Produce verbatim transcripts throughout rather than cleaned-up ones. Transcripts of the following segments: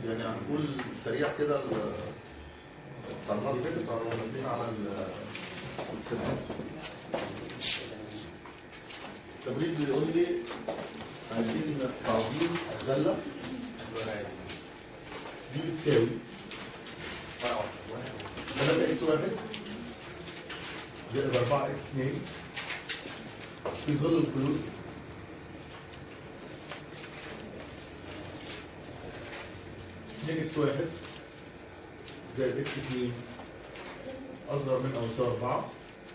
يعني هنقول سريع كده بتاع المره اللي فاتت بتاع الموظفين على السيرفيس. التمرين بيقول لي عايزين تعظيم الداله دي بتساوي ثلاثة اكس واحد زائد أربعة اكس اثنين في ظل القيود اثنين اكس واحد زائد اكس اثنين اصغر من او يساوي أربعة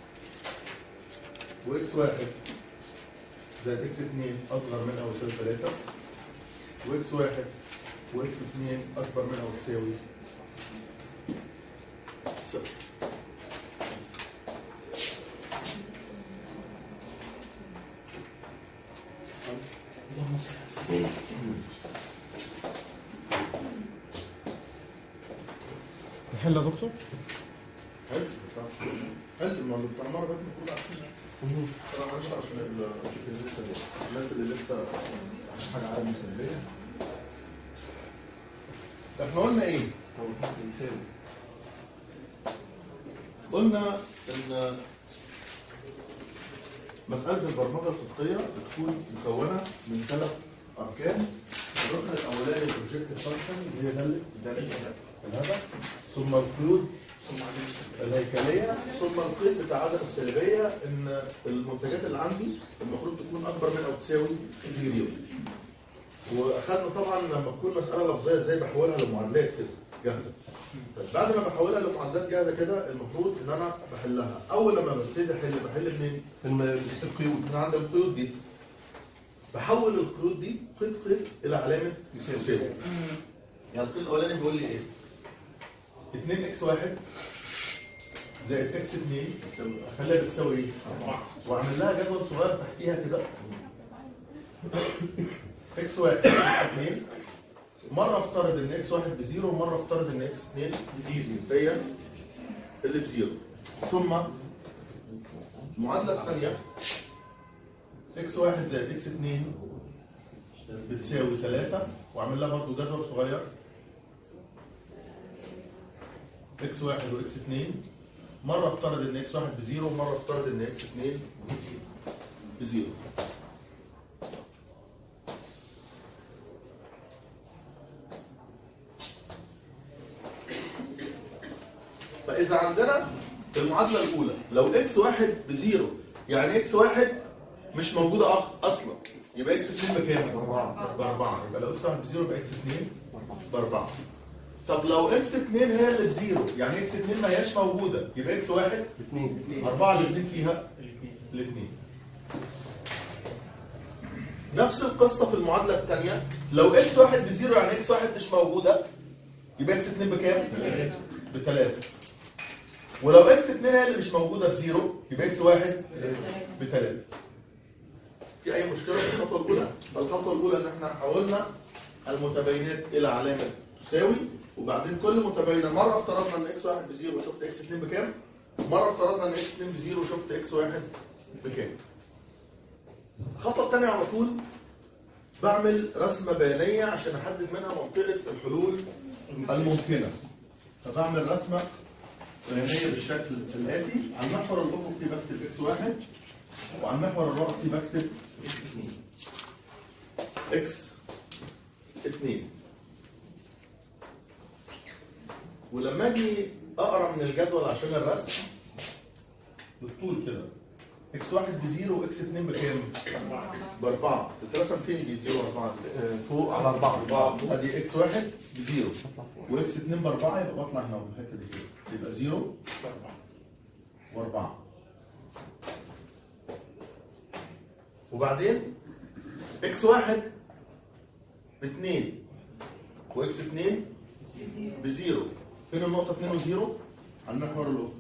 واكس واحد زائد اكس اثنين اصغر من او يساوي ثلاثة واكس واحد واكس اثنين اكبر من او تساوي صفر. نحل يا دكتور؟ حلو حلو ما اللي بتاع المره ده المفروض عارفينها. انا معلش عشان لسه الناس اللي لسه حاجه عايزه مسليه. احنا قلنا ايه؟ قلنا ان مساله البرمجه الخطيه بتكون مكونه من ثلاث اركان. الركن الاولاني الاوبجكتيف فانكشن اللي هي داله الهدف، ثم القيود الهيكليه، ثم القيد بتاع عدم السلبيه ان المنتجات اللي عندي المفروض تكون اكبر من او تساوي زيرو. واخدنا طبعا لما تكون مساله لفظيه ازاي بحولها لمعادلات كده جاهزه. طيب بعد ما بحولها لمعادلات جاهزه كده المفروض ان انا بحلها. اول لما ببتدي احل بحل منين؟ من القيود. من عند القيود دي بحول القيود دي قيد قيد الى علامه يساوي. يعني القيد الاولاني بيقول لي ايه؟ اثنين اكس واحد زائد اكس اثنين اخليها بتساوي ايه؟ أربعة. واعمل لها جدول صغير تحتيها كده. اكس واحد اكس اثنين مره افترض ان اكس واحد بزيرو ومره افترض ان اكس اثنين بزيرو هي اللي بزيرو. ثم المعادله الثانيه اكس واحد زائد اكس اثنين بتساوي ثلاثة واعمل لها برضه جدول صغير. اكس واحد واكس اثنين مره افترض ان اكس واحد بزيرو ومره افترض ان اكس اثنين بزيرو. فاذا عندنا المعادله الاولى لو اكس واحد بزيرو يعني اكس واحد مش موجوده اصلا يبقى اكس اثنين بكام؟ باربعه. باربعه. يبقى لو اكس واحد بزيرو يبقى اكس اثنين باربعه. طب لو اكس اثنين هي اللي بزيرو يعني اكس اثنين ما هياش موجوده يبقى اكس واحد اثنين. أربعة الاثنين فيها الاثنين. نفس القصه في المعادله الثانيه لو اكس واحد بزيرو يعني اكس واحد مش موجوده يبقى اكس اثنين بكام؟ بثلاثة. ولو اكس اثنين هي اللي مش موجوده بزيرو يبقى اكس واحد بثلاثة. في اي مشكله في الخطوه الاولى؟ الخطوه الاولى ان احنا حولنا المتباينات الى علامه تساوي وبعدين كل متباينه مره افترضنا ان اكس واحد بزيرو وشفت اكس اثنين بكام؟ مره افترضنا ان اكس اثنين بزيرو وشفت اكس واحد بكام؟ الخطوه الثانيه على طول بعمل رسمه بيانيه عشان احدد منها منطقه الحلول الممكنه. فبعمل رسمه بيانيه بالشكل الاتي. على المحور الافقي بكتب اكس واحد وعلى المحور الرأسي بكتب اكس اثنين. ولما اجي اقرا من الجدول عشان الرسم بالطول كده اكس واحد بزيرو واكس اثنين بكام؟ باربعه. بترسم فين دي زيرو واربعه؟ فوق على اربعه. ادي اكس واحد بزيرو واكس اثنين باربعه يبقى بطلع هنا في الحته دي كده يبقى زيرو واربعه. وبعدين اكس واحد باثنين واكس اثنين بزيرو. فين النقطة اثنين وزيرو؟ على المحور الأفقي.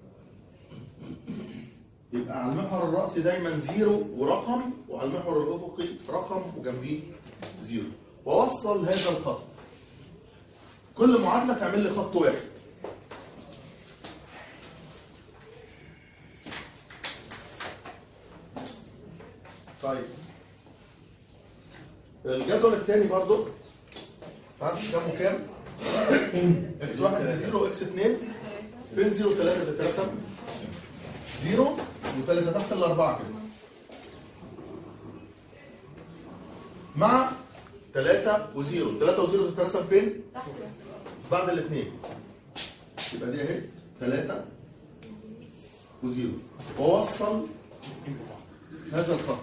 يبقى على المحور الرأسي دايما زيرو ورقم وعلى المحور الأفقي رقم وجنبيه زيرو. وأوصل هذا الخط. كل معادلة تعمل لي خط واحد. طيب الجدول الثاني برضو ها كام وكام؟ اكس واحد بزيرو واكس اتنين فين زيرو وتلاتة تترسم؟ زيرو وتلاتة تحت الأربعة كده مع تلاتة وزيرو، تلاتة وزيرو تترسم فين؟ تحت بعد الاثنين. يبقى دي اهي تلاتة وزيرو ووصل هذا الخط.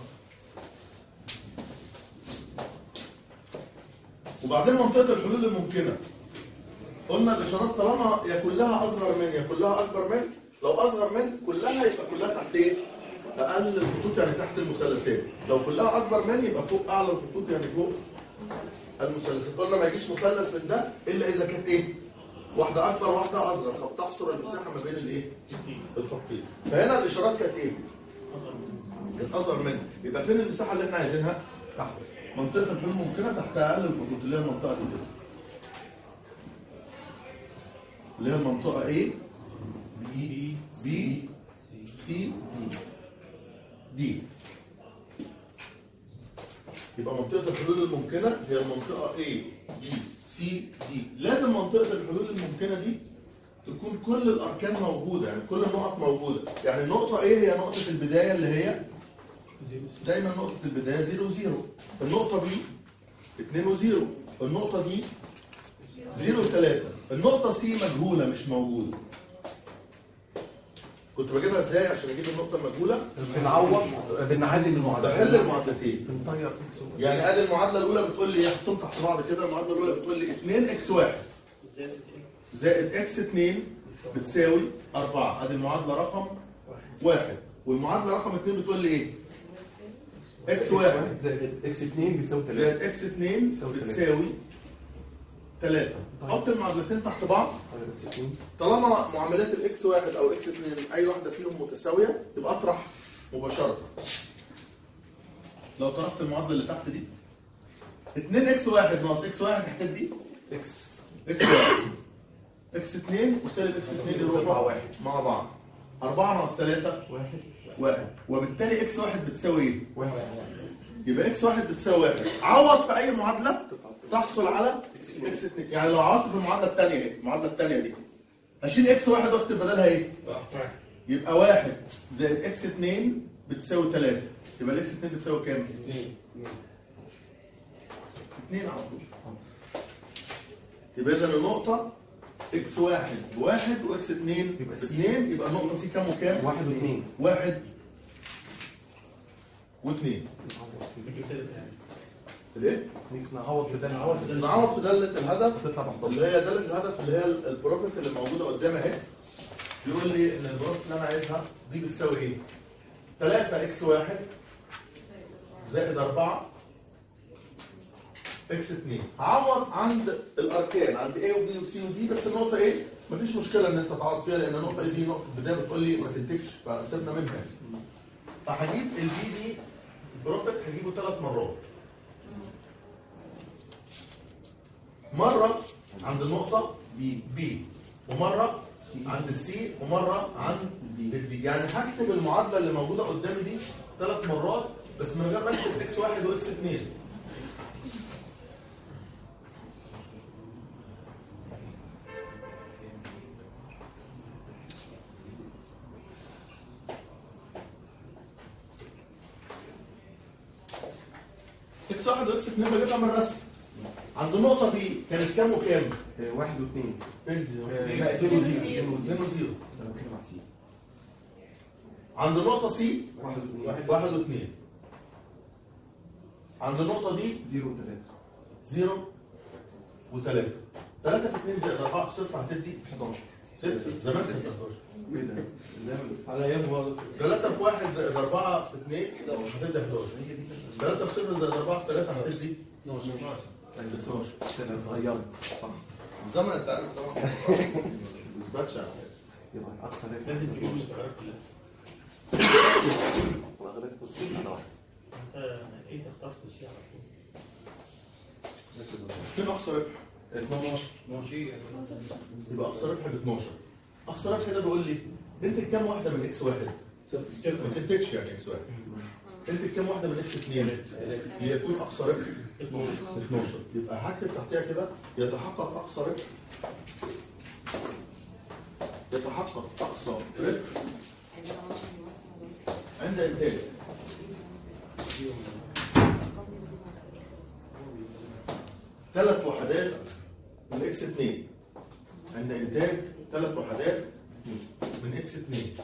وبعدين منطقة الحلول الممكنة قلنا الإشارات طالما يا كلها أصغر من يا كلها أكبر من، لو أصغر من كلها يبقى كلها تحت إيه؟ أقل الخطوط يعني تحت المثلثات، لو كلها أكبر من يبقى فوق أعلى الخطوط يعني فوق المثلثات. قلنا ما يجيش مثلث من ده إلا إذا كانت إيه؟ واحدة أكبر واحدة أصغر، فبتحصر المساحة ما بين الإيه؟ الخطين. فهنا الإشارات كانت إيه؟ كانت أصغر من، يبقى فين المساحة اللي إحنا عايزينها؟ تحت. منطقة الحلول ممكنة تحت أقل الخطوط اللي هي المنطقة دي كده. اللي هي المنطقة A B B C D دي. يبقى منطقة الحلول الممكنة هي المنطقة A B C D. لازم منطقة الحلول الممكنة دي تكون كل الأركان موجودة، يعني كل النقط موجودة. يعني النقطة A هي نقطة البداية اللي هي دايما نقطة البداية زيرو زيرو. النقطة B اتنين وزيرو. النقطة دي زيرو وتلاتة. النقطة C مجهولة مش موجودة. كنت بجيبها ازاي عشان اجيب النقطة المجهولة؟ بنعوض بنعدل المعادلة. بحل المعادلتين. بنطير يعني ادي المعادلة الأولى بتقول لي حطهم تحت بعض كده. المعادلة الأولى بتقول لي اتنين اكس واحد زائد اكس اتنين بتساوي أربعة. ادي المعادلة رقم واحد. والمعادلة رقم اتنين بتقول لي ايه؟ اكس واحد زائد اكس اتنين بيساوي تلاتة زائد اكس اتنين بتساوي تلاتة. حط المعادلتين تحت بعض. طالما معاملات الاكس واحد او اكس اتنين اي واحده فيهم متساويه يبقى اطرح مباشره. لو طرحت المعادله اللي تحت دي اتنين اكس واحد ناقص اكس واحد هتدي اكس اكس واحد. اكس اتنين وسالب اكس اتنين يروحوا مع بعض. أربعة ناقص تلاتة واحد واحد. وبالتالي اكس واحد بتساوي ايه؟ واحد. يبقى اكس واحد بتساوي واحد. عوض في اي معادله تحصل على اكس اتنين. يعني لو عوضت في المعادله الثانيه اهي، المعادله الثانيه دي هشيل اكس واحد واكتب بدلها ايه؟ يبقى واحد زائد اكس اتنين بتساوي تلاتة. يبقى الاكس اتنين بتساوي كام؟ اتنين. اتنين على طول. يبقى اذا النقطه اكس واحد بواحد واكس اتنين باثنين. يبقى النقطه سي كام وكام؟ واحد واثنين. واحد واثنين. الايه؟ نعوض في ده نعوض في دالة الهدف تطلع ب حداشر. اللي هي دالة الهدف اللي هي البروفيت اللي موجودة قدامي اهي. بيقول لي ان البروفيت اللي انا عايزها دي بتساوي ايه؟ تلاتة اكس واحد زائد أربعة اكس اتنين. هعوض عند الاركان عند A وB وC وD. بس النقطة ايه؟ مفيش مشكلة ان انت تعوض فيها لان النقطة دي نقطة بداية بتقول لي ما تنتجش فسيبنا منها. فهجيب البي دي بروفيت هجيبه ثلاث مرات. مرة عند النقطة بي بي ومرة عند السي ومرة عند دي. يعني هكتب المعادلة اللي موجودة قدامي دي ثلاث مرات بس من غير ما اكتب اكس واحد واكس اتنين. اكس واحد واكس اتنين بجيبها من الرسم. عند النقطة بي كانت كام وكام؟ واحد واثنين. فين دي؟ لا اثنين وزيرو. اتنين وزيرو. انا بتكلم على سي. عند النقطة سي واحد واثنين. واحد واثنين. عند النقطة دي زيرو وثلاثة. زيرو وثلاثة. ثلاثة في اتنين زائد أربعة في صفر هتدي حداشر. ستة. زمان كانت حداشر. ايه ده؟ على ايام برضه ثلاثة في واحد زائد أربعة في اتنين هتدي حداشر. ثلاثة في صفر زائد أربعة في ثلاثة هتدي اتناشر. كده اتغيرت صح. الزمن أنت عارف طبعا ما بيثبتش على حاجة. يبقى اقصى رقم لازم تجيب المتغيرات كلها. واغلبيه بص على واحد. انت ايه اخترت الشيء على طول؟ فين أقصى ربح؟ اتناشر. ماشي. يبقى أقصى ربح ب اتناشر. أقصى ربح ده بيقول لي أنت كام واحدة من إكس واحد؟ صفر. ما تنتجش يعني إكس واحد. أنت كام واحدة من إكس اتنين؟ ليكون أقصى ربح اتناشر. يبقى هكتب تحتها كده يتحقق اقصى ربح يتحقق اقصى ربح عند انتاج ثلاث وحدات من اكس اتنين عند انتاج ثلاث وحدات من اكس اتنين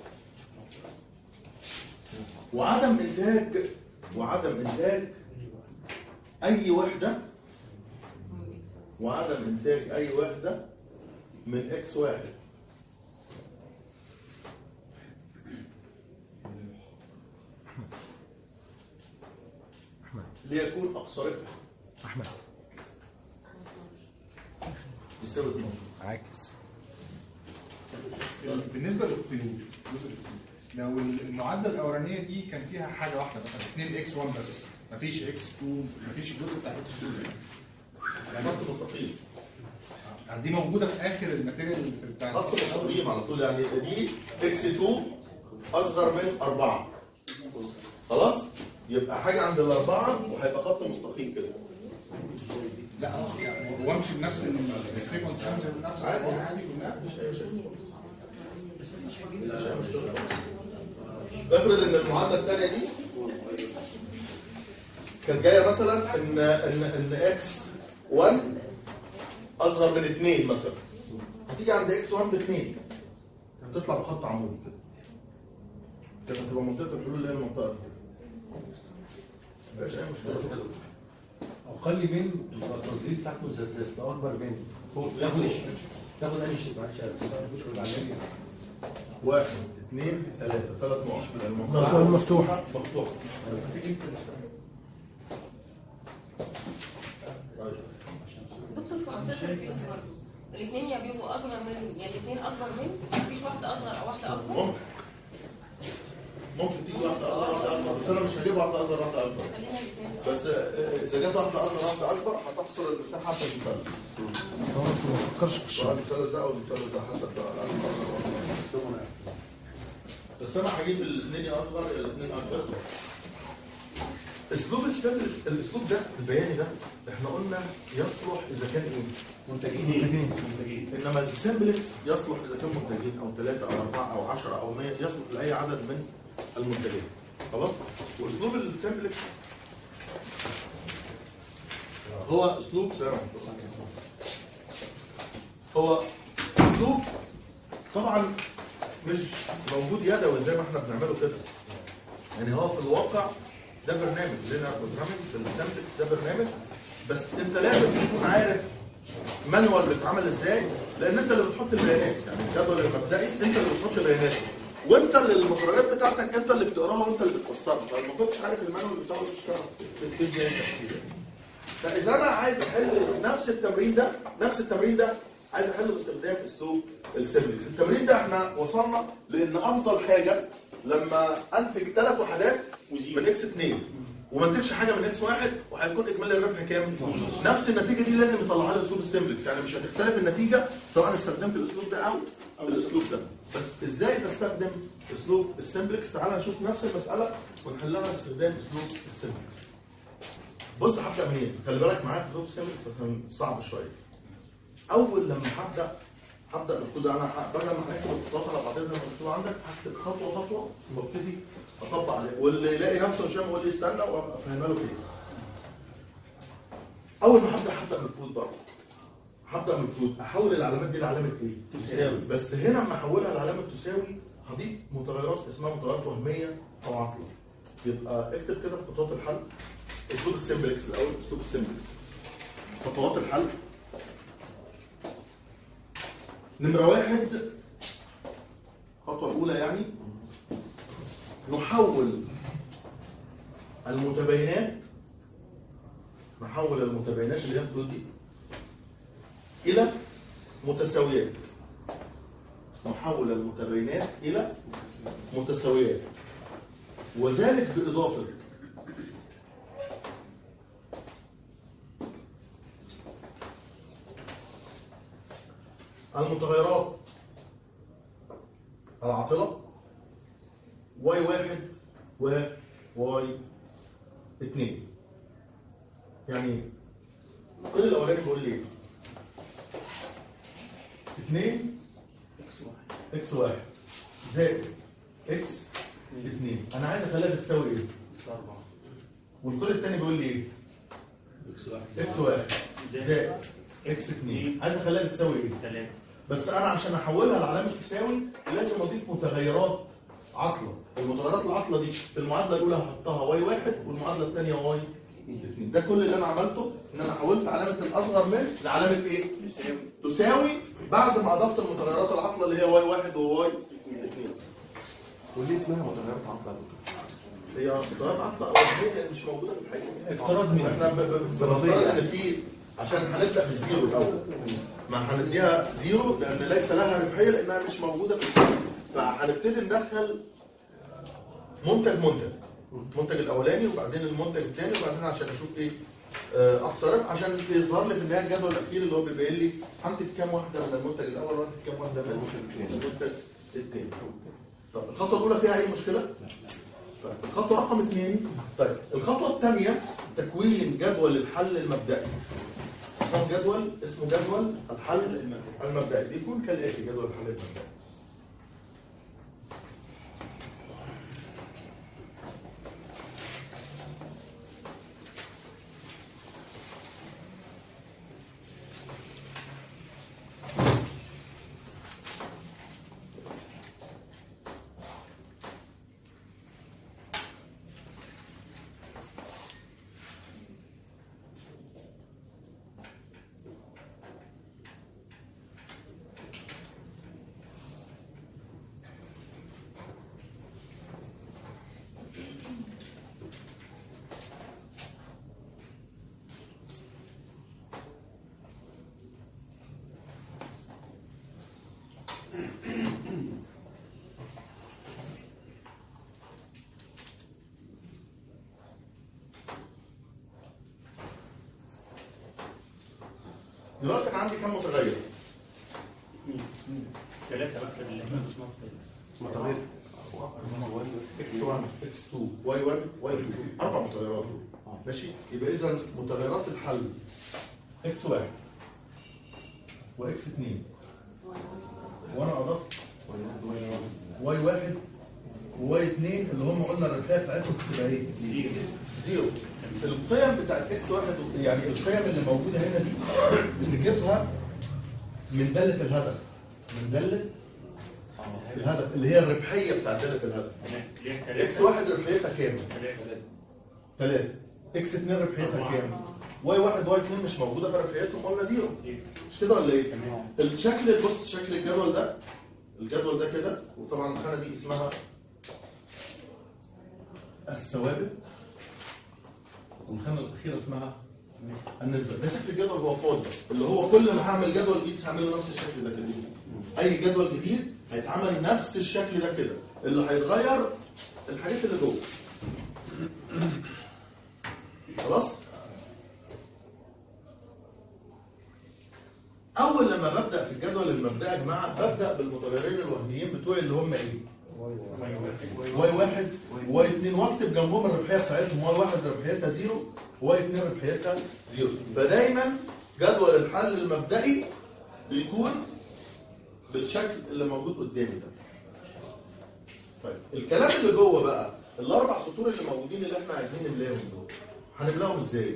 وعدم انتاج وعدم انتاج اي وحده وعدم انتاج اي وحده من اكس واحد ليكون اقصى ربح احمد يساوي اتناشر. عاكس. بالنسبه للقيود جزء القيود لو المعادله الاولانيه دي كان فيها حاجه واحده مثلا اتنين اكس واحد بس مفيش اكس اتنين مفيش الجزء بتاع اكس اتنين يعني خط مستقيم يعني دي موجوده في اخر الماتيريال بتاع خط مستقيم على طول يعني دي اكس اتنين اصغر من أربعة خلاص يبقى حاجه عند الأربعة وهيبقى خط مستقيم كده. لا يعني هو امشي بنفس السيكونس بنفس عادي عادي مش اي شيء مش اي مشكله. افرض ان المعادله الثانيه دي كانت جايه مثلا ان ان ان اكس واحد اصغر من اتنين مثلا هتيجي عند اكس واحد ب اتنين هتطلع بخط عمودي كده كده هتبقى منطقه الحلول اللي هي المنطقه دي مفيش اي مشكله. اقل من التصدير بتاعت مسلسلات اكبر من تاخد تاخد انهي شيء معلش مش بالعمليه واحد اثنين ثلاثه ثلاث نقط المنطقه المفتوحه مفتوح دكتور في منطقه الفيوم برضه الاثنين يا بيبقوا اصغر من يعني الاثنين اكبر من مفيش واحده اصغر او واحده اكبر ممكن ممكن تيجي واحده اصغر واحده اكبر بس انا مش هجيب واحده اصغر واحده اكبر خلينا الاثنين بس اذا جت واحده اصغر واحده اكبر هتحصل المساحه في المثلث ما تفكرش في سواء الشغل. المثلث ده او المثلث ده حسب بقى. بس انا هجيب الاثنين اصغر الاثنين اكبر. اسلوب السمبلكس الاسلوب ده البياني ده احنا قلنا يصلح اذا كان ايه منتجين منتجين. انما السمبلكس يصلح اذا كان منتجين او ثلاثه او اربعه او عشرة او مية يصلح لاي عدد من المنتجين خلاص. واسلوب السمبلكس هو اسلوب سلام هو اسلوب طبعا مش موجود يدوي زي ما احنا بنعمله كده يعني هو في الواقع ده برنامج لنا برنامج في السمبلكس ده برنامج بس انت لازم تكون عارف مانوال بيتعمل ازاي لان انت اللي بتحط البيانات يعني الجدول المبدئي انت اللي بتحط بيانات وانت اللي المخرجات بتاعتك انت اللي بتقراها وانت اللي بتفسرها فما كنتش عارف المانوال بتاعه مش بتدي ايه تفسير. فاذا انا عايز احل نفس التمرين ده نفس التمرين ده عايز احله باستخدام اسلوب السمبلكس. التمرين ده احنا وصلنا لان افضل حاجه لما انتج ثلاث وحدات من اكس اتنين وما انتجش حاجه من اكس واحد وهيكون اجمالي الربح كام؟ نفس النتيجه دي لازم يطلعها لي اسلوب السمبلكس يعني مش هتختلف النتيجه سواء استخدمت الاسلوب ده او الاسلوب ده. بس ازاي بستخدم اسلوب السمبلكس؟ تعال نشوف نفس المساله ونحلها باستخدام اسلوب السمبلكس. بص هبدا منين؟ خلي بالك معايا في اسلوب السمبلكس عشان صعب شويه. اول لما هبدا هبدا بالكود انا بدل ما هنكتب الخطوات على بعضها زي ما مكتوب عندك هكتب خطوه خطوه وابتدي اطبق عليه واللي يلاقي نفسه مش فاهم يقول لي استنى وافهمها له كده. اول ما هبدا هبدا بالكود برضه هبدا من الكود احول العلامات دي لعلامه ايه؟ تساوي. بس هنا لما احولها لعلامه تساوي هضيف متغيرات اسمها متغيرات وهميه او عطله. يبقى اكتب كده في خطوات الحل اسلوب السمبلكس الاول اسلوب السمبلكس خطوات الحل. نمرة واحد الخطوة الأولى يعني نحول المتباينات نحول المتباينات اللي هي الحدود دي إلى متساويات. نحول المتباينات إلى متساويات وذلك بإضافة المتغيرات العاطلة واي واحد و واي اتنين يعني القيد الاولاني بيقول لي ايه؟ اتنين اكس واحد زائد اكس اتنين، انا عايز اخليها بتساوي ايه؟ والقيد الثاني بيقول لي ايه؟ اكس واحد اكس واحد زائد اكس اتنين، عايز اخليها بتساوي ايه؟ ثلاثة. بس انا عشان احولها لعلامه تساوي لازم اضيف متغيرات عاطله، المتغيرات العاطله دي في المعادله الاولى هحطها واي واحد والمعادله الثانيه واي اثنين. ده كل اللي انا عملته ان انا حولت علامه الاصغر من لعلامه ايه؟ تساوي بعد ما اضفت المتغيرات العاطله اللي هي واي واحد وواي اثنين. وليه اسمها متغيرات عقلة؟ هي متغيرات عاطله اولانيه لان مش موجوده في الحقيقه. افتراض مين؟ احنا ب- ب- بنفترض ان في عشان هنبدا بالزيرو الاول، ما هنديها زيرو لان ليس لها ربحيه لانها مش موجوده في الحقيقه، فهنبتدي ندخل منتج منتج المنتج الاولاني وبعدين المنتج الثاني وبعدين عشان اشوف ايه آه، اقصى ربح عشان يظهر لي في النهايه الجدول الاخير اللي هو بيبين لي هنتج كام واحده من المنتج الاول وهنتج كام واحده من المنتج الثاني. طب الخطوه الاولى فيها اي مشكله؟ طيب الخطوه رقم اثنين، طيب الخطوه الثانيه تكوين جدول الحل المبدئي. كم جدول اسمه جدول الحل المبدئي، بيكون كالاتي جدول الحل المبدئي. دلوقتي انا عندي كم متغير؟ ثلاثة بقى اللي احنا بنسمعهم متغير اكس واحد اكس اتنين واي واحد واي اتنين، اربع متغيرات ماشي. يبقى اذا متغيرات الحل اكس واحد واكس اتنين وانا اضفت واي واحد وواي اتنين اللي هم قلنا الربحيه بتاعتهم بتبقى ايه؟ زيرو. زيرو. القيم بتاعت اكس واحد يعني القيم اللي موجوده هنا دي بنجيبها من داله الهدف، من داله الهدف اللي هي الربحيه بتاعت داله الهدف. اكس واحد ربحيتها كام؟ ثلاثة. اكس اتنين ربحيتها كام؟ واي واحد واي اتنين مش موجوده فربحيتهم قلنا زيرو. مش كده ولا ايه؟ الشكل بص شكل الجدول ده، الجدول ده كده، وطبعا الخانه دي اسمها الثوابت والخانه الاخيره اسمها النسبه. ده شكل الجدول هو فاضي اللي هو كل ما هعمل جدول جديد هعمله نفس الشكل ده كده. اي جدول جديد هيتعمل نفس الشكل ده كده، اللي هيتغير الحاجات اللي جوه. خلاص؟ اول لما ببدا في الجدول المبدئي يا جماعه ببدا بالمتغيرين الوهميين بتوعي اللي هم ايه؟ واي واحد وواي اتنين واكتب جنبهم الربحيه بتاعتهم. واي واحد ربحيتها زيرو وواي اتنين ربحيتها زيرو. فدايما جدول الحل المبدئي بيكون بالشكل اللي موجود قدامي ده. طيب الكلام اللي جوه بقى الاربع سطور اللي موجودين اللي احنا عايزين نملاهم دول هنملاهم ازاي؟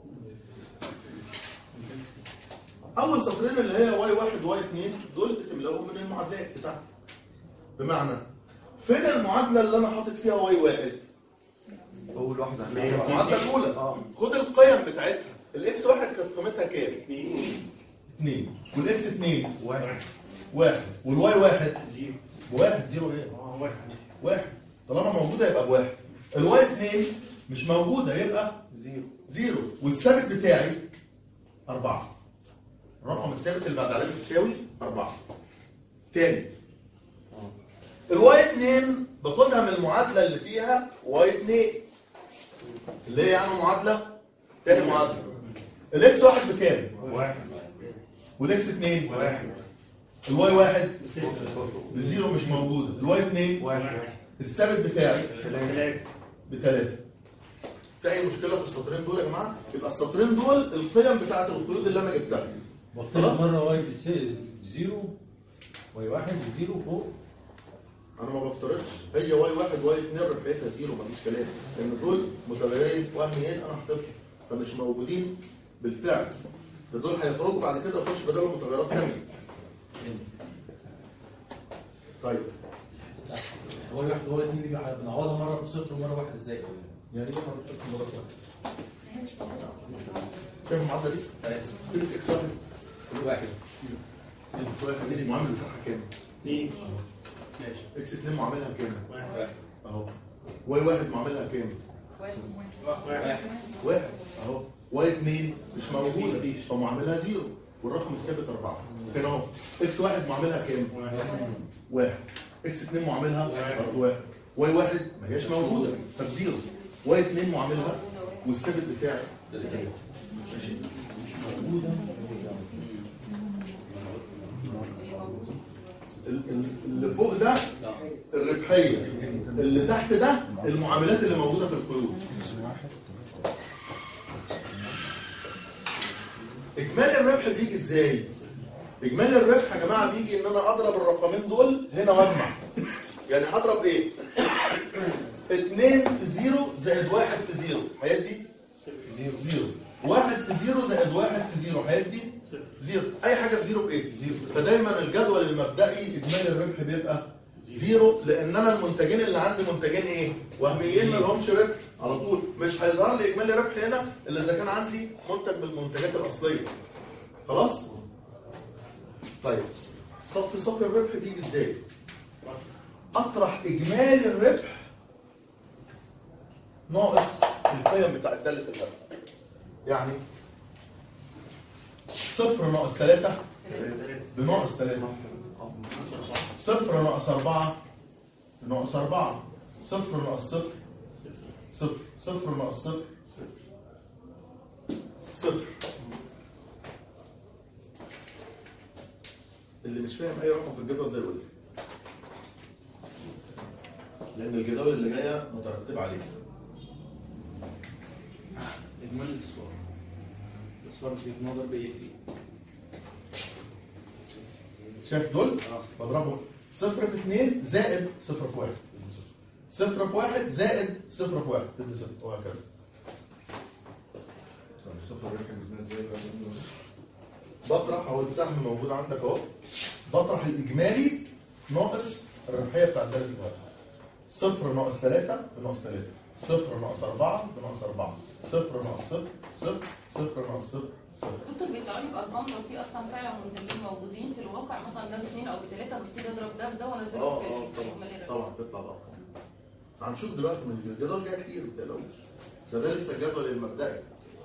اول سطرين اللي هي واي واحد واي اتنين دول بتملاهم من المعادلات بتاعتي. بمعنى فين المعادله اللي انا حاطط فيها واي واحد؟ اول واحده المعادله الاولى. خد القيم بتاعتها. الاكس واحد كانت قيمتها كام؟ اتنين. والاكس اتنين واحد. واحد. والواي واحد زيرو. بواحد. زيرو ايه؟ اه واحد. واحد. طالما موجوده يبقى بواحد. الواي اتنين مش موجوده يبقى زيرو. زيرو. والثابت بتاعي أربعة. الرقم الثابت اللي بعد علامه تساوي أربعة. تاني الواي اتنين باخدها من المعادله اللي فيها واي اتنين اللي هي يعني معادله تاني معادله. الاكس واحد بكام؟ واحد. والاكس اتنين واحد. الواي واحد صفر. بزيرو مش موجوده. الواي اتنين واحد. الثابت بتاعي ثلاثة. بثلاثه. في اي مشكله في السطرين دول يا جماعه؟ يبقى السطرين دول القيم بتاعه القيود اللي انا جبتها. بفترض مره واي بزيرو واي واحد بزيرو فوق. انا ما بفترضش، هي واي واحد واي اثنين ربحيتها زيرو مفيش كلام، لان دول متغيرين وهميين انا حاططهم فمش موجودين بالفعل. ده دول هيخرجوا بعد كده يخش بدلهم متغيرات ثانيه. طيب هو واحد هو الاثنين دي بنعوضها مره بصفر ومره واحد ازاي؟ يعني ايه مرة مرة واحدة؟ هي مش موجوده اصلا. شايف المعادله دي؟ كلمه اكس واحد واحد اكس واحد المعامل بتاعها كام؟ اثنين ماشي اكس اثنين معاملها كام؟ واحد اهو. واي واحد معاملها كام؟ واحد واحد واحد اهو. واي اثنين مش موجوده فمعاملها زيرو والرقم الثابت اربعه. هنا اهو اكس واحد معاملها كام؟ واحد. اكس اثنين معاملها برضه واحد. واي واحد ما هياش موجوده فبزيرو. واي اثنين معاملها والثابت بتاعي ماشي مش موجوده. اللي فوق ده الربحيه، اللي تحت ده المعاملات اللي موجوده في القيود. اجمالي الربح بيجي ازاي؟ اجمالي الربح يا جماعه بيجي ان انا اضرب الرقمين دول هنا واجمع. يعني هضرب ايه؟ اتنين في زيرو زائد واحد في زيرو هيدي زيرو. زيرو. واحد في زيرو زائد واحد في زيرو هيدي زيرو. اي حاجه في زيرو بايه؟ زيرو. فدايما الجدول المبدئي اجمالي الربح بيبقى زيرو، لان انا المنتجين اللي عندي منتجين ايه؟ وهميين ما لهمش ربح على طول. مش هيظهر لي اجمالي ربح هنا الا اذا كان عندي منتج من المنتجات الاصليه. خلاص؟ طيب صف صف الربح بيجي ازاي؟ اطرح اجمالي الربح ناقص القيم بتاع داله الربح. يعني صفر ناقص ثلاثة بناقص ثلاثة. صفر ناقص أربعة بناقص أربعة. صفر ناقص صفر صفر. صفر ناقص صفر صفر. اللي مش فاهم أي رقم في الجدول ده يقول لي، لأن الجداول اللي جاية مترتبة عليه. اجمالي الاصفار الاصفار بيتنظر بايه فيه؟ شايف دول؟ بضربهم صفر في اثنين زائد صفر في واحد. صفر في واحد زائد صفر في واحد تدي صفر وهكذا. صفر رقم ازاي؟ بطرح اهو السهم موجود عندك اهو. بطرح الاجمالي ناقص الربحيه بتاع داله الواحد. صفر ناقص ثلاثة بناقص ثلاثة. صفر ناقص أربعة بناقص أربعة. صفر ناقص صفر صفر. صفر ناقص صفر صفر. دكتور بيطلع لي بارقام لو في اصلا فعلا منتجين موجودين في الواقع مثلا ده باثنين او بثلاثه وببتدي اضرب ده بده وانزله اه في اه في طبعا اجمالي الربح. طبعا بيطلع بارقام. هنشوف دلوقتي من الجدول جاي كتير ما تقلقوش. ده ده لسه الجدول المبدئي.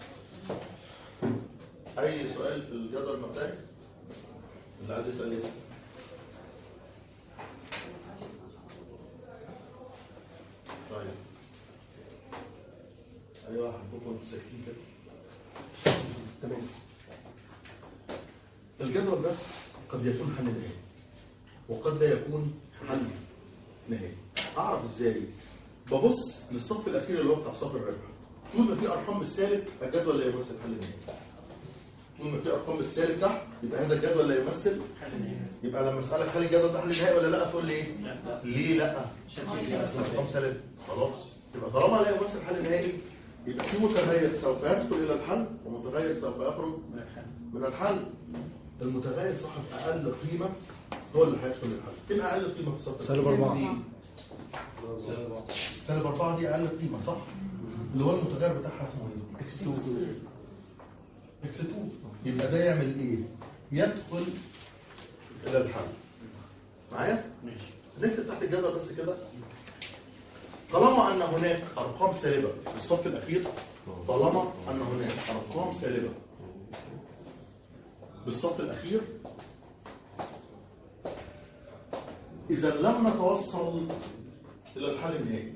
اي سؤال في الجدول المبدئي؟ اللي عايز يسال يسال. طيب ايوه هحطكم انتوا ساكتين كده. تمام. الجدول ده قد يكون حل نهائي وقد لا يكون حل نهائي. اعرف ازاي؟ ببص للصف الاخير اللي هو بتاع صف الربح. طول ما في ارقام بالسالب الجدول لا يمثل حل نهائي. طول ما في ارقام بالسالب تحت يبقى هذا الجدول لا يمثل حل نهائي. يبقى لما اسالك هل الجدول ده حل نهائي ولا لا تقول لي ايه؟ لا. ليه لا؟ ارقام سالب. خلاص يبقى طالما لا يمثل حل نهائي يبقى في متغير سوف يدخل الى الحل ومتغير سوف يخرج من الحل. المتغير صاحب اقل قيمه هو اللي هيدخل الحل. فين اقل قيمه في الصف؟ سالب أربعة. سالب أربعة دي اقل قيمه صح؟ اللي هو المتغير بتاعها اسمه ايه؟ اكس اتنين. اكس اتنين يبقى ده يعمل ايه؟ يدخل الى الحل. معايا؟ ماشي. نكتب تحت الجدول بس كده. طالما ان هناك ارقام سالبه في الصف الاخير، طالما ان هناك ارقام سالبه بالصف الاخير، اذا لم نتوصل الى الحل النهائي.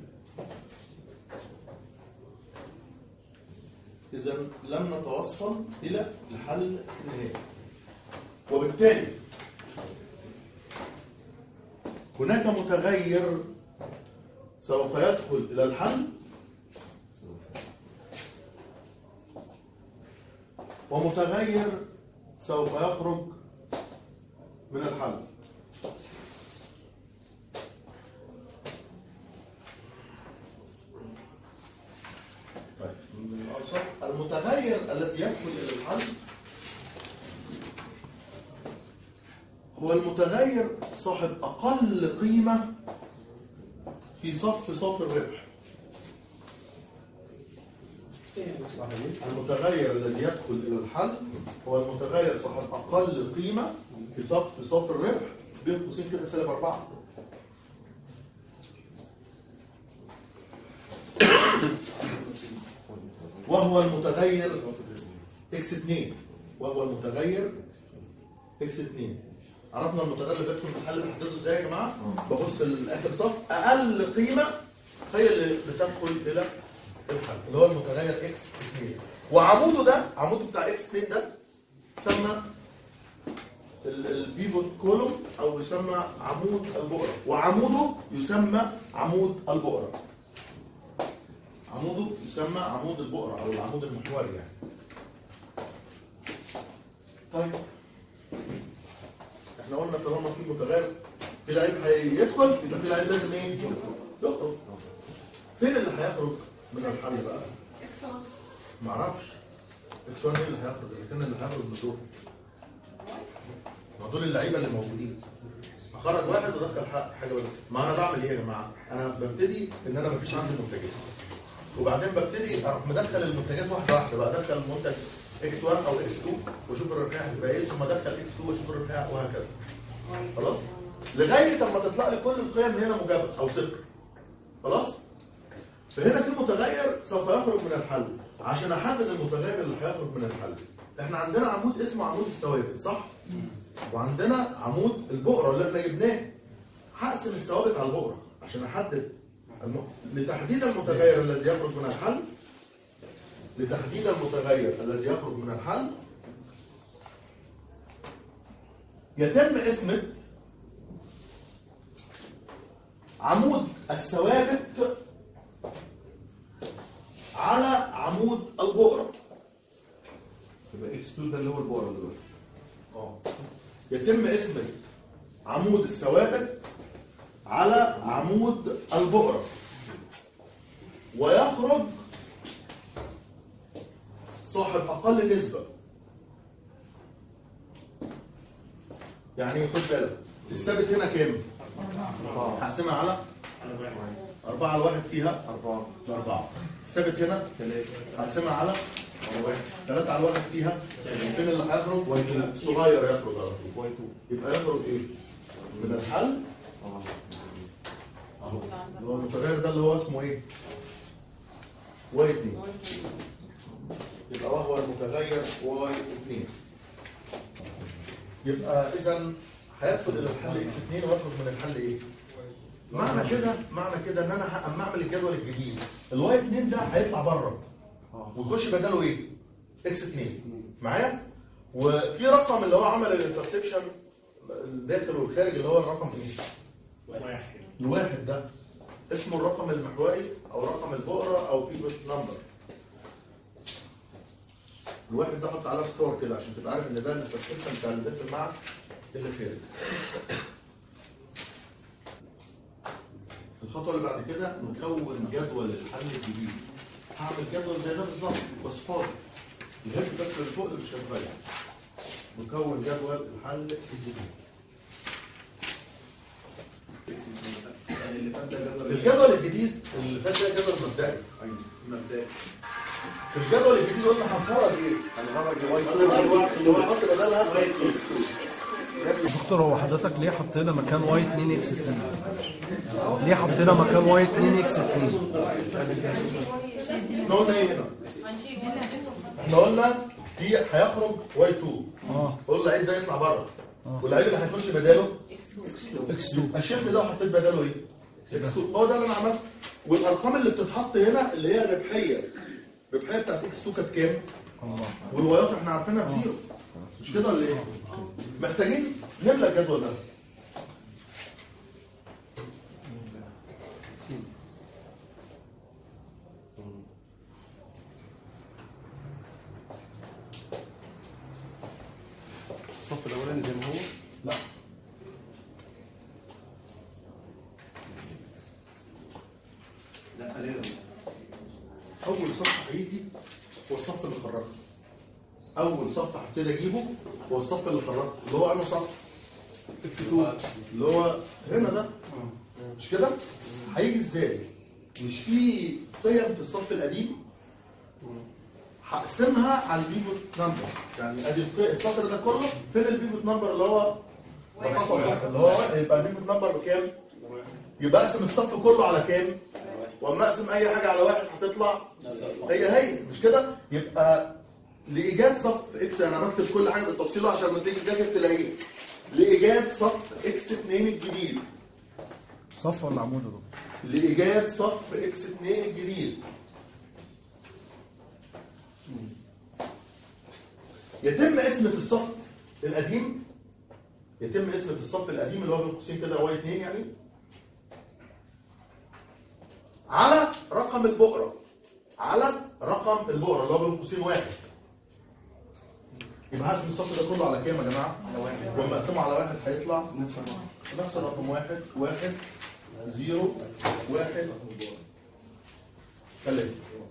اذا لم نتوصل الى الحل النهائي، وبالتالي هناك متغير سوف يدخل الى الحل ومتغير سوف يخرج من الحل. طيب من الأوسط، المتغير الذي يدخل إلى الحل هو المتغير صاحب أقل قيمة في صف صافي الربح. المتغير الذي يدخل إلى الحل هو المتغير صاحب أقل قيمة في صف صافي الربح بين قوسين كده سالب أربعة. وهو المتغير اكس اتنين، وهو المتغير اكس اتنين. عرفنا المتغير اللي بيدخل في الحل بحدده ازاي يا جماعه؟ ببص لاخر صف، اقل قيمه هي اللي بتدخل الى الحل اللي هو المتغير اكس اتنين. وعموده ده، عموده بتاع اكس اتنين ده يسمى البيفوت كولوم او يسمى عمود البؤره، وعموده يسمى عمود البؤره. عموده يسمى عمود البؤره او العمود المحوري يعني. طيب احنا قلنا طالما في متغير في لعيب هيدخل يبقى في لعيب لازم ايه؟ يخرج. فين اللي هيخرج من الحل بقى؟ اكس واحد. معرفش. اكس واحد ايه اللي هيخرج؟ اذا كان اللي هيخرج من دول. ما دول اللعيبه اللي موجودين. اخرج واحد وادخل حاجه بدل. ما انا بعمل ايه يا جماعه؟ انا ببتدي ان انا مفيش عندي منتجات. وبعدين ببتدي اروح مدخل المنتجات واحده واحده بقى، ادخل منتج اكس واحد او اكس اتنين واشوف الربحيه هتبقى ايه، ثم ادخل اكس اتنين واشوف الربحيه وهكذا. خلاص؟ لغايه اما تطلع لي كل القيم هنا موجبه او صفر. خلاص؟ فهنا في متغير سوف يخرج من الحل. عشان احدد المتغير اللي هيخرج من الحل، احنا عندنا عمود اسمه عمود الثوابت، صح؟ وعندنا عمود البؤره اللي احنا جبناه. هقسم الثوابت على البؤره عشان احدد الم... لتحديد المتغير الذي يخرج من الحل لتحديد المتغير الذي يخرج من الحل يتم اسم عمود الثوابت على عمود البؤره. يبقى اكس اتنين ده اللي هو البؤره دلوقتي. اه يتم اسم عمود الثوابت على عمود البؤره ويخرج صاحب اقل نسبه. يعني خد بالك الثابت هنا كام؟ أربعة. هقسمها على أربعة على واحد فيها أربعة. أربعة. الثابت هنا ثلاثة. هقسمها على واحد. ثلاثة على واحد فيها فين اللي هيخرج؟ واي اتنين. صغير يخرج على طول. واي اتنين. يبقى يخرج إيه؟ من الحل أهو. اللي هو المتغير ده اللي هو اسمه إيه؟ واي اتنين. يبقى وهو المتغير واي اتنين. يبقى إذا هيدخل إلى الحل اكس اتنين ويخرج من الحل إيه؟ معنى كده معنى كده ان انا اما اعمل الجدول الجديد الواي اتنين ده هيطلع بره ويخش بداله ايه؟ اكس اتنين معايا؟ وفي رقم اللي هو عمل الانترسكشن الداخل والخارج اللي هو الرقم ايه؟ واحد. الواحد ده اسمه الرقم المحوري او رقم البؤره او بيفوت نمبر. الواحد ده حط عليه ستار كده عشان تبقى عارف ان ده الانترسكشن بتاع اللي داخل مع اللي خارج. الخطوه اللي بعد كده نكون جدول الحل الجديد. هعمل جدول زي ده بالظبط بس فاضي. الهيد بس اللي فوق اللي مش هيتغير. نكون جدول الحل الجديد. الجدول الجديد اللي فات ده جدول مبدئي. ايوه مبدئي. في الجدول الجديد قلنا هنخرج ايه؟ هنخرج واي اتنين ونحط بدلها اكس اتنين. دكتور هو حضرتك ليه حطينا مكان واي اتنين اكس اتنين؟ ليه حطينا مكان واي اتنين اكس اتنين؟ احنا قلنا ايه هنا؟ احنا قلنا دي هيخرج واي اتنين. اه قلنا اللعيب ده يطلع بره. واللعيب اللي هيخش بداله اكس اتنين. الشيفت ده حطيت بداله ايه؟ اكس اتنين. هو ده اللي انا عملته. والارقام اللي بتتحط هنا اللي هي الربحيه. الربحيه بتاعت اكس اتنين كانت كام؟ والوايات احنا عارفينها بزيرو. مش كده ولا ايه؟ محتاجين نملى الجدول ده. لا لا ليه؟ اول صف هيجي هو الصف اللي خرجته. اول صف هبتدي اجيبه هو الصف اللي خرجته اللي هو انه صف اكس اتنين اللي هو هنا ده، مش كده؟ هيجي ازاي؟ مش في قيم في الصف القديم هقسمها على البيفوت نمبر، يعني ادي السطر ده كله فين البيفوت نمبر اللي هو تقاطع اللي هو يبقى البيفوت نمبر بكام؟ يبقى اقسم الصف كله على كام؟ واما اقسم اي حاجه على واحد هتطلع هي هي، مش كده؟ يبقى لايجاد صف اكس، انا بكتب كل حاجه بالتفصيل عشان لما تيجي تذاكر تلاقيه. لايجاد صف اكس اتنين الجديد، صف ولا عمود يا دكتور؟ لايجاد صف اكس اتنين الجديد يتم قسمه الصف القديم، يتم قسمه الصف القديم اللي هو بين قوسين كده واي اتنين يعني على رقم البؤره، على رقم البؤره اللي هو بين قوسين واحد. يبقى هقسم الصف ده كله على كام يا جماعه؟ ولما اقسمه على واحد هيطلع نفس الرقم. نفس الرقم واحد واحد زيرو واحد ثلاثة.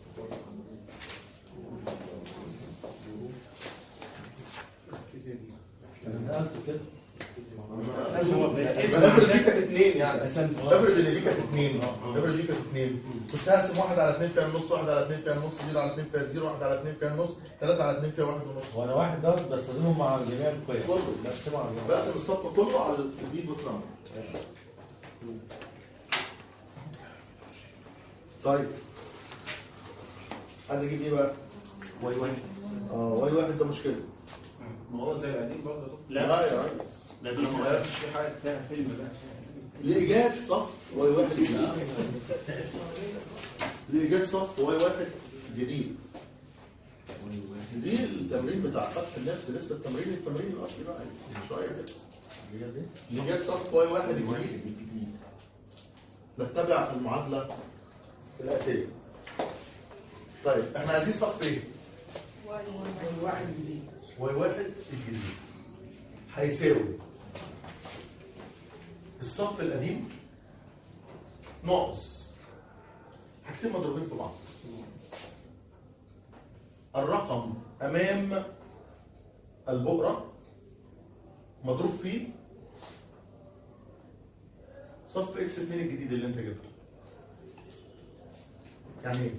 افرض دي كانت اثنين يعني افرض ان دي كانت اثنين افرض دي كانت اثنين كنت هقسم واحد على اثنين فيها النص، واحد على اثنين فيها النص، زيرو على اثنين فيها الزيرو، واحد على اثنين فيها النص، ثلاثة على اثنين فيها واحد ونص. وانا واحد ده بستخدمهم مع جميع القيم كله. بقسمه على جميع بقسم الصف كله على البيفوت نمبر. طيب عايز اجيب ايه بقى؟ واي واحد. اه واي واحد ده مشكله. ما هو زي القديم برضه. لا يا ريس لا دول ما غيرتش في حاجه ده فيلم ده. لإيجاد صف واي واحد جديد. لإيجاد صف واي واحد جديد. دي التمرين بتاع فتح النفس، لسه التمرين التمرين الأصلي بقى من شوية كده. لإيجاد صف واي واحد جديد. نتبع المعادلة الآتية. طيب احنا عايزين صف ايه؟ واي واحد جديد. واي واحد الجديد هيساوي الصف القديم ناقص حاجتين مضروبين في بعض. الرقم امام البؤره مضروب فيه صف اكس اتنين الجديد اللي انت جبته. يعني ايه؟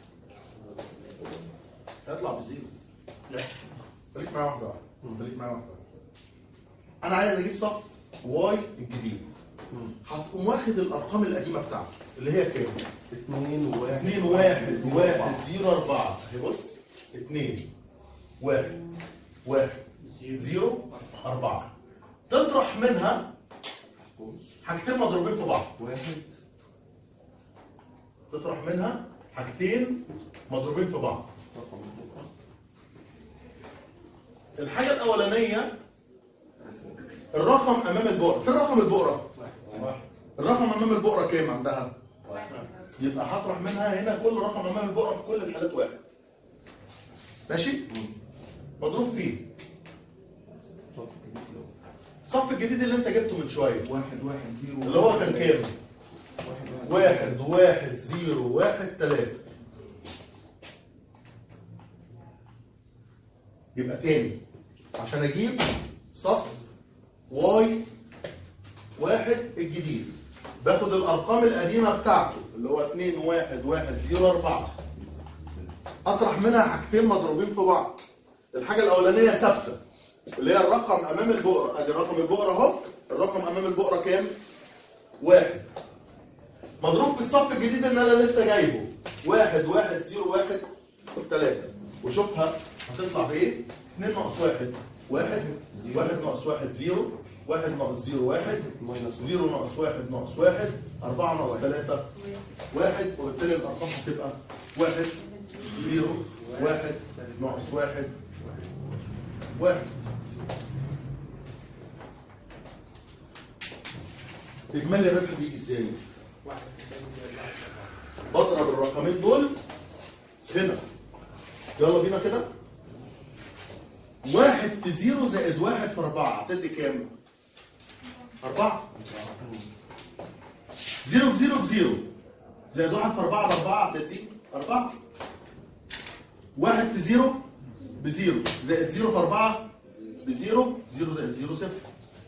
هيطلع بزيرو. لا خليك معايا واحده واحده خليك معايا واحده واحده. انا عايز اجيب صف واي الجديد. هتقوم واخد الارقام القديمه بتاعته اللي هي كام؟ اتنين وواحد. اتنين واحد واحد زيرو اربعة. اهي بص اتنين واحد واحد زيرو اربعة. تطرح منها حاجتين مضروبين في بعض. واحد. تطرح منها حاجتين مضروبين في بعض. الحاجه الاولانيه الرقم امام البؤره. فين رقم البؤره؟ الرقم امام البؤره كام عندها؟ يبقى هطرح منها هنا كل رقم امام البؤره في كل الحالات واحد. ماشي؟ مضروب فيه الصف الجديد اللي انت جبته من شويه. واحد واحد زيرو. اللي هو كان كام؟ واحد واحد زيرو واحد تلاتة. يبقى تاني عشان اجيب صف واي واحد الجديد باخد الارقام القديمه بتاعته اللي هو اتنين واحد واحد زيرو اربعة. اطرح منها حاجتين مضروبين في بعض. الحاجه الاولانيه ثابته اللي هي الرقم امام البؤره. ادي رقم البؤره اهو. الرقم امام البؤره كام؟ واحد. مضروب في الصف الجديد اللي انا لسه جايبه واحد واحد زيرو واحد تلاتة. وشوفها هتطلع بايه؟ اتنين ناقص واحد واحد. واحد ناقص واحد زيرو. واحد ناقص زيرو واحد. زيرو ناقص واحد ناقص واحد. أربعة ناقص ثلاثة واحد. وبالتالي الأرقام هتبقى واحد زيرو واحد ناقص واحد واحد. إجمالي الربح بيجي إزاي؟ بضرب الرقمين دول هنا. يلا بينا كده. واحد في زيرو زائد واحد في أربعة هتدي كام؟ أربعة. زيرو بزيرو بزيرو زائد واحد في أربعة بأربعة هتدي أربعة. واحد في زيرو بزيرو زائد زيرو في أربعة بزيرو. زيرو زائد زيرو صفر.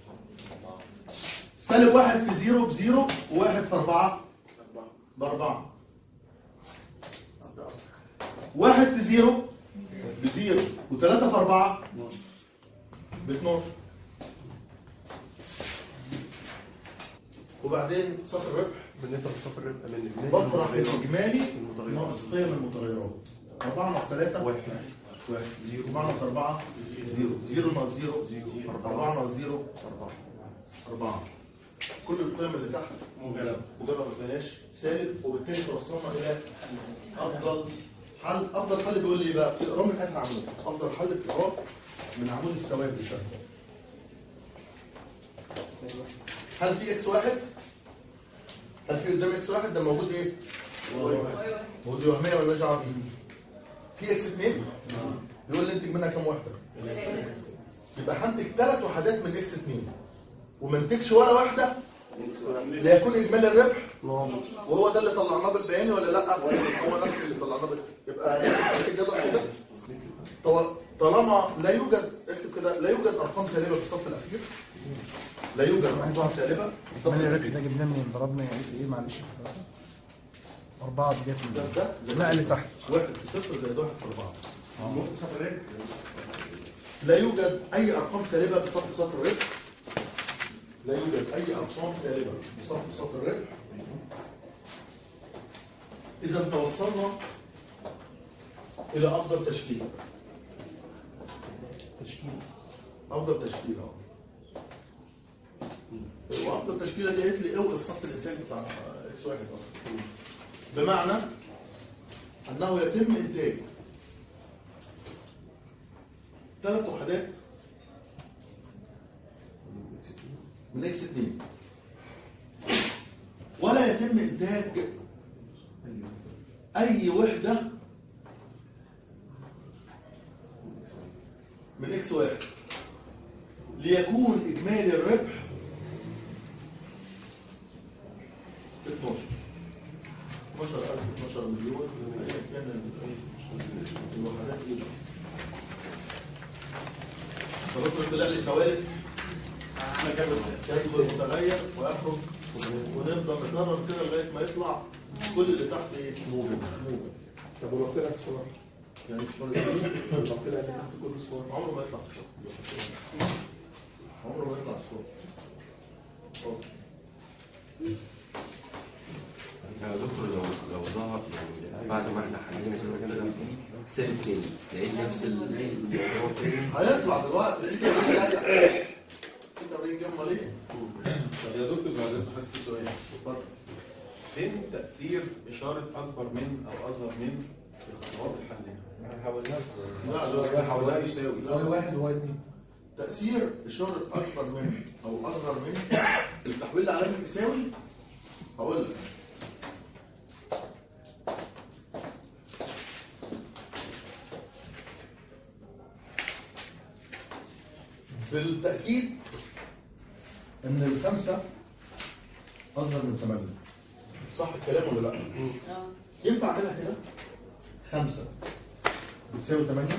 سالب واحد في زيرو بزيرو وواحد في أربعة بأربعة. واحد في زيرو بزيرو وثلاثة في أربعة باثناشر. وبعدين صافي الربح بالنسبه لصف الربح من الاجمالي بطرح الاجمالي ناقص قيم المتغيرات. أربعة ناقص ثلاثة واحد واحد. زيرو. أربعة ناقص أربعة زيرو. زيرو ناقص زيرو أربعة ناقص زيرو أربعة أربعة. كل القيم اللي تحت موجبة موجبة ما فيهاش سالب، وبالتالي توصلنا إلى أفضل حل. أفضل حل بيقول لي إيه بقى؟ بتقراه من آخر عمود. أفضل حل بتقراه من عمود الثوابت ده. هل في إكس واحد؟ هل في قدام إكس واحد؟ ده موجود إيه؟ موجود وهمية ولا دعوة بيه؟ في إكس اثنين؟ بيقول لي أنتج منها كام واحدة؟ يبقى هنتج ثلاث وحدات من إكس اثنين وما انتجش ولا واحدة لا يكون إجمالي الربح وهو ده اللي طلعناه بالبياني ولا لا؟ هو نفس اللي طلعناه بالبياني. يبقى الجدول كده طالما لا يوجد، اكتب كده، لا يوجد ارقام سالبه في الصف الاخير. لا يوجد ارقام سالبه في الصف اجمالي الاخير. الربح ده جبناه منين؟ ضربنا يعني في ايه؟ معلش أربعة دي جت ده منين؟ ده لا اللي تحت واحد في صفر زائد واحد في أربعة. لا يوجد أي أرقام سالبة في صف صف الربح. لا يوجد أي أرقام سالبة في صف صف الربح. إذا توصلنا إلى أفضل تشكيل. تشكيل أفضل تشكيلة. وأفضل تشكيلة دي قالت لي اوقف خط الإنتاج بتاع إكس واحد أصلا. بمعنى أنه يتم إنتاج ثلاث وحدات من إكس اثنين ولا يتم إنتاج أي وحدة من إكس واحد ليكون إجمالي الربح اثناشر اثناشر ألف اثناشر مليون. أيا كان الوحدات دي فبصر طلع لي سوالف احنا كده كيف متغير ويخرج ونفضل نكرر كده لغايه ما يطلع كل اللي تحت ايه؟ موجب. موجب. طب ولو طلع صفار يعني صفار ايه؟ لو طلع تحت كل صفار عمره ما يطلع صفار. عمره ما يطلع صفار. يا دكتور لو لو ظهر يعني بعد ما احنا حلينا كده كده سالب تاني لقيت نفس الموضوع تاني هيطلع دلوقتي في تمرين جاي. في تمرين جاي امال ايه؟ طب يا دكتور بعد اذن حضرتك في سؤال. اتفضل. فين تاثير اشاره اكبر من او اصغر من في خطوات الحل؟ لا لا حولها يساوي واي واحد وواي اثنين. تأثير إشارة أكبر من أو أصغر من التحويل لعلامة يساوي. هقول لك بالتأكيد إن الخمسة أصغر من ثمانية. صح الكلام ولا لأ؟ اه ينفع أعملها كده؟ خمسة بتساوي ثمانية؟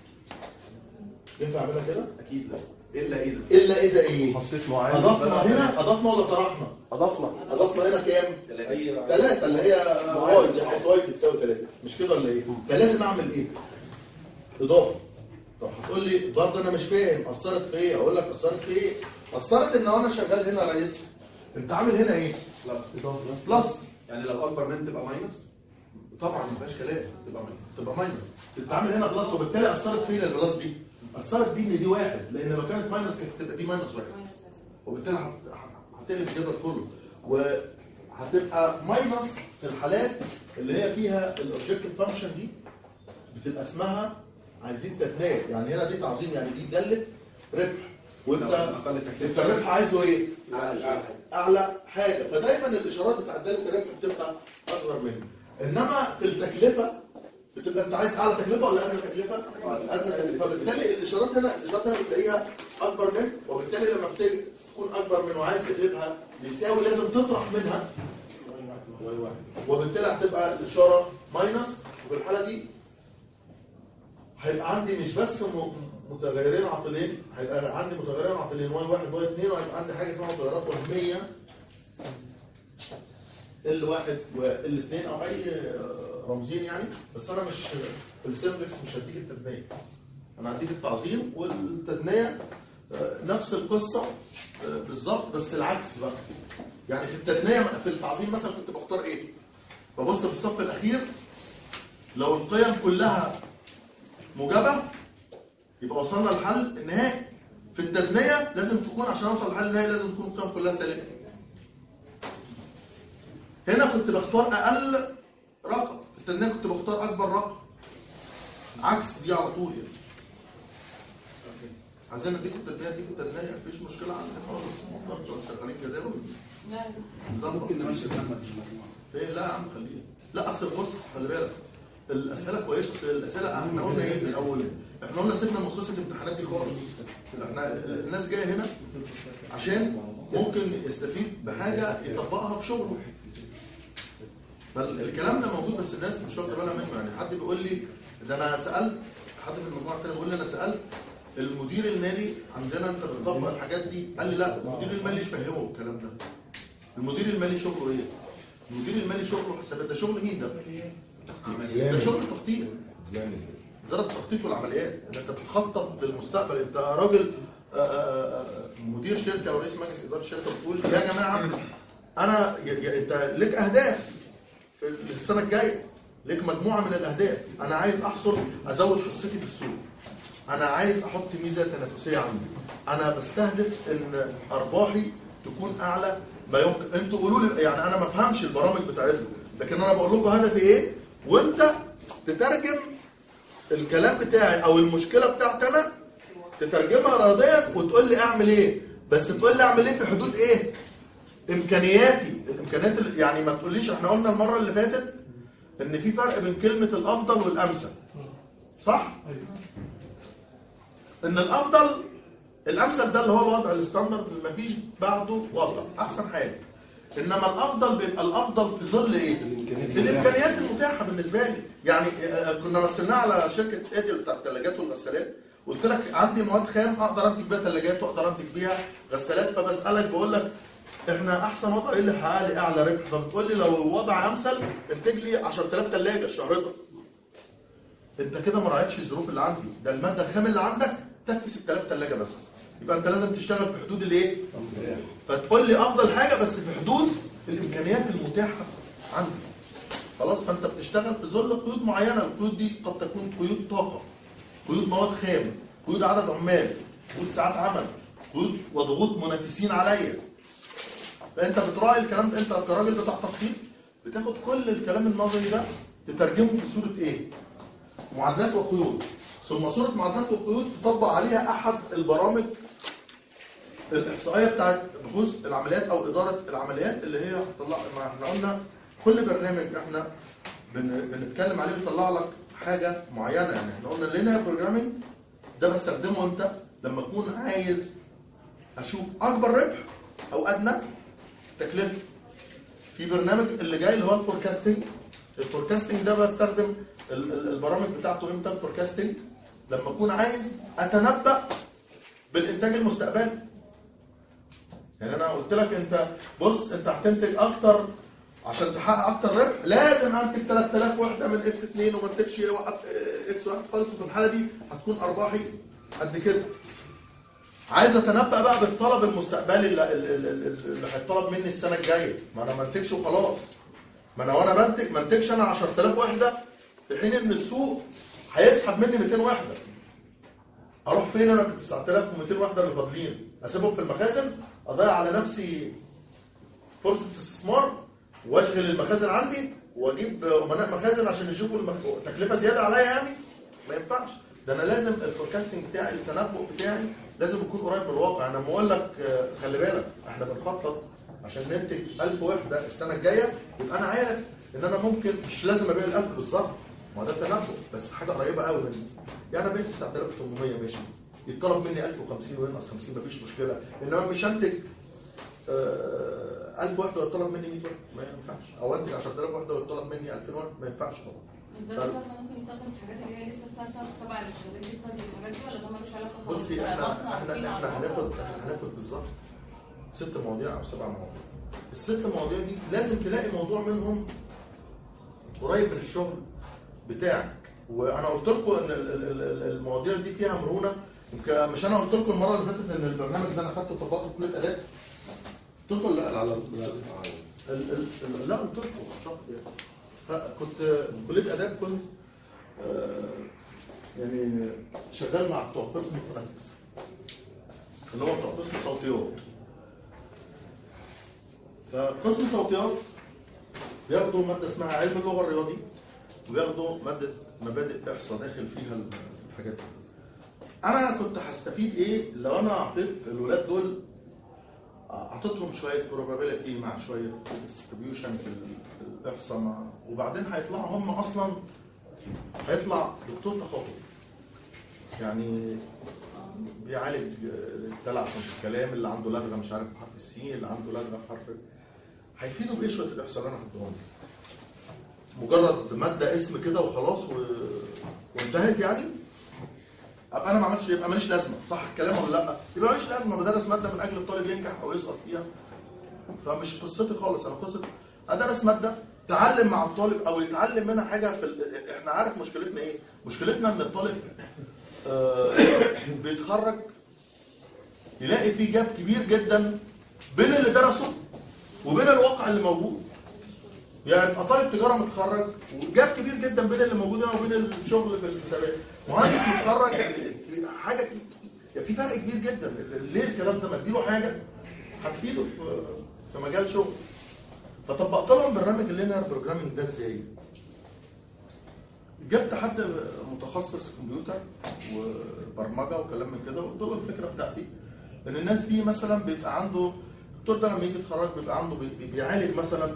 ينفع أعملها كده؟ اكيد لا الا اذا إلا إذا إيه؟ حطيت معين أضفنا هنا أضفنا ولا طرحنا؟ اضفنا أضفنا هنا كام؟ ثلاثه ثلاثة اللي هي واي دي حيث واي بتساوي ثلاثة. مش كده ولا إيه؟ فلازم أعمل إيه؟ إضافة. طب هتقول لي برضه أنا مش فاهم أثرت في إيه؟ أقول لك أثرت في إيه؟ أثرت إن أنا شغال هنا يا ريس. أنت عامل هنا إيه؟ بلس بلس. يعني لو اكبر من تبقى ماينس طبعا ما فيهاش كلام. تبقى ماينس تبقى ماينس. انت عامل هنا بلس وبالتالي اثرت فين البلس دي؟ اثرت دي ان دي واحد، لان لو كانت ماينس كانت هتبقى دي ماينس واحد. وبالتالي هت- هتقلب الجدول كله وهتبقى ماينس في الحالات اللي هي فيها الاوبجكتيف فانكشن دي بتبقى اسمها عايزين تتناية. يعني هنا دي تعظيم، يعني دي دالة ربح وانت اقل انت تكلفه الربح عايزه ايه؟ اعلى اعلى حاجه. فدايما الاشارات بتاعت داله الربح بتبقى اصغر منه. انما في التكلفه بتبقى انت عايز اعلى تكلفه ولا ادنى تكلفه؟ ادنى تكلفه. فبالتالي الاشارات هنا الاشارات هنا بتلاقيها اكبر من، وبالتالي لما بتيجي تكون تكون اكبر من وعايز تقلبها يساوي لازم تطرح منها واي واحد. وبالتالي هتبقى الاشاره ماينس. وفي الحاله دي هيبقى عندي مش بس م- متغيرين عاطلين، هيبقى عندي متغيرين عاطلين واي واحد واي اثنين، وهيبقى عندي حاجه اسمها متغيرات وهميه ال واحد وال اثنين او اي رمزين يعني. بس انا مش في السيمبلكس مش هديك التثنيه، انا هديك التعظيم والتثنيه نفس القصه بالظبط بس العكس بقى. يعني في التثنيه في التعظيم مثلا كنت بختار ايه؟ ببص في الصف الاخير لو القيم كلها موجبه يبقى وصلنا للحل النهائي. في التثنيه لازم تكون عشان اوصل للحل النهائي لازم تكون القيم كلها سالبه. هنا كنت بختار اقل رقم، في التثنيه كنت بختار اكبر رقم. عكس دي على طول يعني. عايزين نديكم التثنيه اديكم التثنيه مفيش مشكله عندنا خالص، انتوا شغالين جداول لا ممكن نمشي محمد في المجموعه. ايه لا يا عم خليه. لا اصل بص خلي بالك الاسئله كويسه، اصل الاسئله احنا قلنا ايه في الاول؟ احنا قلنا سيبنا من قصه الامتحانات دي خالص. احنا الناس جايه هنا عشان ممكن يستفيد بحاجه يطبقها في شغله. فالكلام ده موجود بس الناس مش واخده بالها منه. يعني حد بيقول لي ده انا سالت حد في المجموعه الثانيه بيقول لي انا سالت المدير المالي عندنا انت بتطبق الحاجات دي؟ قال لي لا المدير المالي مش فاهمه الكلام ده. المدير المالي شغله ايه؟ المدير المالي شغله حسابات. ده شغل مين ده؟ ده شغل تخطيط. ده التخطيط والعمليات. انت بتخطط للمستقبل. انت راجل مدير شركه او رئيس مجلس اداره الشركه بتقول يا جماعه انا انت لك اهداف في السنه الجايه، لك مجموعه من الاهداف. انا عايز احصل ازود حصتي في السوق، انا عايز احط ميزه تنافسيه عندي، انا بستهدف ان ارباحي تكون اعلى ما يمكن. انتوا قولوا لي يعني انا ما افهمش البرامج بتاعتكم لكن انا بقول لكم هدفي ايه وانت تترجم الكلام بتاعي او المشكله بتاعتي انا تترجمها رياضيا وتقول لي اعمل ايه. بس تقول لي اعمل ايه في حدود ايه؟ امكانياتي. الامكانيات اللي يعني ما تقوليش احنا قلنا المره اللي فاتت ان في فرق بين كلمه الافضل والامثل صح؟ ان الافضل الامثل ده اللي هو الوضع الستاندرد اللي مفيش بعده وضع احسن حاجه. انما الافضل بيبقى الافضل في ظل ايه؟ الامكانيات المتاحه بالنسبه لي. يعني كنا مثلناها على شركه ايدل بتاع الثلاجات والغسالات، قلت لك عندي مواد خام اقدر انتج بيها ثلاجات واقدر انتج بيها غسالات، فبسالك بقول لك احنا احسن وضع ايه اللي هيحقق لي اعلى ربح؟ فبتقول لي لو الوضع امثل انتج لي عشرة آلاف ثلاجه الشهر ده. انت كده ما راعيتش الظروف اللي عندي. ده الماده الخام اللي عندك تكفي ستة آلاف ثلاجه بس. يبقى انت لازم تشتغل في حدود الايه؟ فتقول لي افضل حاجه بس في حدود الامكانيات المتاحه عندي. خلاص فانت بتشتغل في ظل قيود معينه. القيود دي قد تكون قيود طاقه، قيود مواد خام، قيود عدد عمال، قيود ساعات عمل، قيود وضغوط منافسين عليا. فانت بتراعي الكلام ده. انت كراجل بتاع تخطيط بتاخد كل الكلام النظري ده تترجمه في صوره ايه؟ معادلات وقيود. ثم صوره معادلات وقيود تطبق عليها احد البرامج الاحصائيه بتاعت بحوث العمليات او اداره العمليات اللي هي هتطلع. ما احنا قلنا كل برنامج احنا بن... بنتكلم عليه بيطلع لك حاجه معينه. يعني احنا قلنا اللينير بروجرامينج ده بستخدمه انت لما اكون عايز اشوف اكبر ربح او ادنى تكلفه. في برنامج اللي جاي اللي هو الفوركاستنج. الفوركاستنج ده بستخدم البرامج بتاعته امتى؟ الفوركاستنج لما اكون عايز اتنبأ بالانتاج المستقبلي. يعني انا قلت لك انت بص انت هتنتج اكتر عشان تحقق اكتر ربح لازم انتج ثلاثة آلاف وحده من اكس اثنين وما انتجش اكس واحد خالص، وفي الحاله دي هتكون ارباحي قد كده. عايز اتنبأ بقى بالطلب المستقبلي اللي, اللي هيطلب مني السنه الجايه. ما انا ما انتجش وخلاص. ما انا وانا بنتج ما انتجش انا عشرة آلاف وحده في حين ان السوق هيسحب مني مئتين وحده. اروح فين انا ب تسعة آلاف ومئتين وحده اللي فاضلين؟ اسيبهم في المخازن؟ اضيع على نفسي فرصه استثمار واشغل المخازن عندي واجيب امناء مخازن عشان يشوفوا المخ... تكلفه زياده عليا؟ يعني ما ينفعش. ده انا لازم الفوركاستنج بتاعي التنبؤ بتاعي لازم يكون قريب من الواقع. انا لما اقول لك خلي بالك احنا بنخطط عشان ننتج ألف وحده السنه الجايه، يبقى انا عارف ان انا ممكن مش لازم ابيع الألف بالظبط، ما ده التنبؤ بس حاجه قريبه قوي مني. يعني انا بيع تسعة آلاف وثمانمئة ماشي، يتطلب مني ألف وخمسين وينقص خمسين مفيش مشكله، انما مش هنتج آه، ألف وحده ويطلب مني مية وحده، ما ينفعش. او انتج عشرة آلاف وحده ويطلب مني ألفين وحده، ما ينفعش طبعا. ده ممكن يستخدم الحاجات اللي هي لسه ستارت اب تبع الشباب ستادي والحاجات دي، ولا ده ملوش علاقه خالص؟ بصي احنا احنا احنا هناخد هناخد بالظبط ست مواضيع او سبع مواضيع. الست مواضيع دي لازم تلاقي موضوع منهم قريب من الشغل بتاعك. وانا قلت لكم ان المواضيع دي فيها مرونه. مش انا قلت لكم المره اللي فاتت ان البرنامج ده انا خدته طبقته في كليه اداب؟ قلت لكم لا على لا قلت لكم كنت في كليه اداب، كنت يعني شغال مع بتوع قسم فوناتكس اللي هو بتوع قسم صوتيات. فقسم صوتيات بياخدوا ماده اسمها علم اللغه الرياضي، وبياخدوا ماده مبادئ احصاء داخل فيها الحاجات دي. انا كنت هستفيد ايه لو انا اعطيت الولاد دول، اعطيتهم شويه probability مع شويه distribution في الاحصاء مع، وبعدين هيطلعوا هم اصلا هيطلع دكتور تخاطب يعني بيعالج التلعثم في الكلام، اللي عنده لدغه مش عارف في حرف السين، اللي عنده لدغه في حرف، هيفيدوا بايه شويه الاحصاء اللي انا هديهم؟ مجرد ماده اسم كده وخلاص و... وانتهت يعني؟ ابقى انا ما عملتش، يبقى ماليش لازمه، صح الكلام ولا لا؟ يبقى ماليش لازمه بدرس ماده من اجل الطالب ينجح او يسقط فيها. فمش قصتي خالص، انا قصه ادرس ماده تعلم مع الطالب او يتعلم منها حاجه في ال... احنا عارف مشكلتنا ايه؟ مشكلتنا ان الطالب آه بيتخرج يلاقي في جاب كبير جدا بين اللي درسه وبين الواقع اللي موجود. يعني يبقى طالب تجاره متخرج وجاب كبير جدا بين اللي موجود هنا وبين الشغل في الحسابات. مهندس متخرج حاجه يعني في فرق كبير جدا. ليه الكلام ده؟ ما اديله حاجه هتفيده في في مجال شغل. فطبقت لهم برنامج اللينير بروجرامينج ده ازاي؟ جبت حد متخصص كمبيوتر وبرمجه وكلام من كده، وقلت له الفكره بتاعتي ان الناس دي مثلا بيبقى عنده الدكتور ده لما يجي يتخرج بيبقى عنده بيعالج مثلا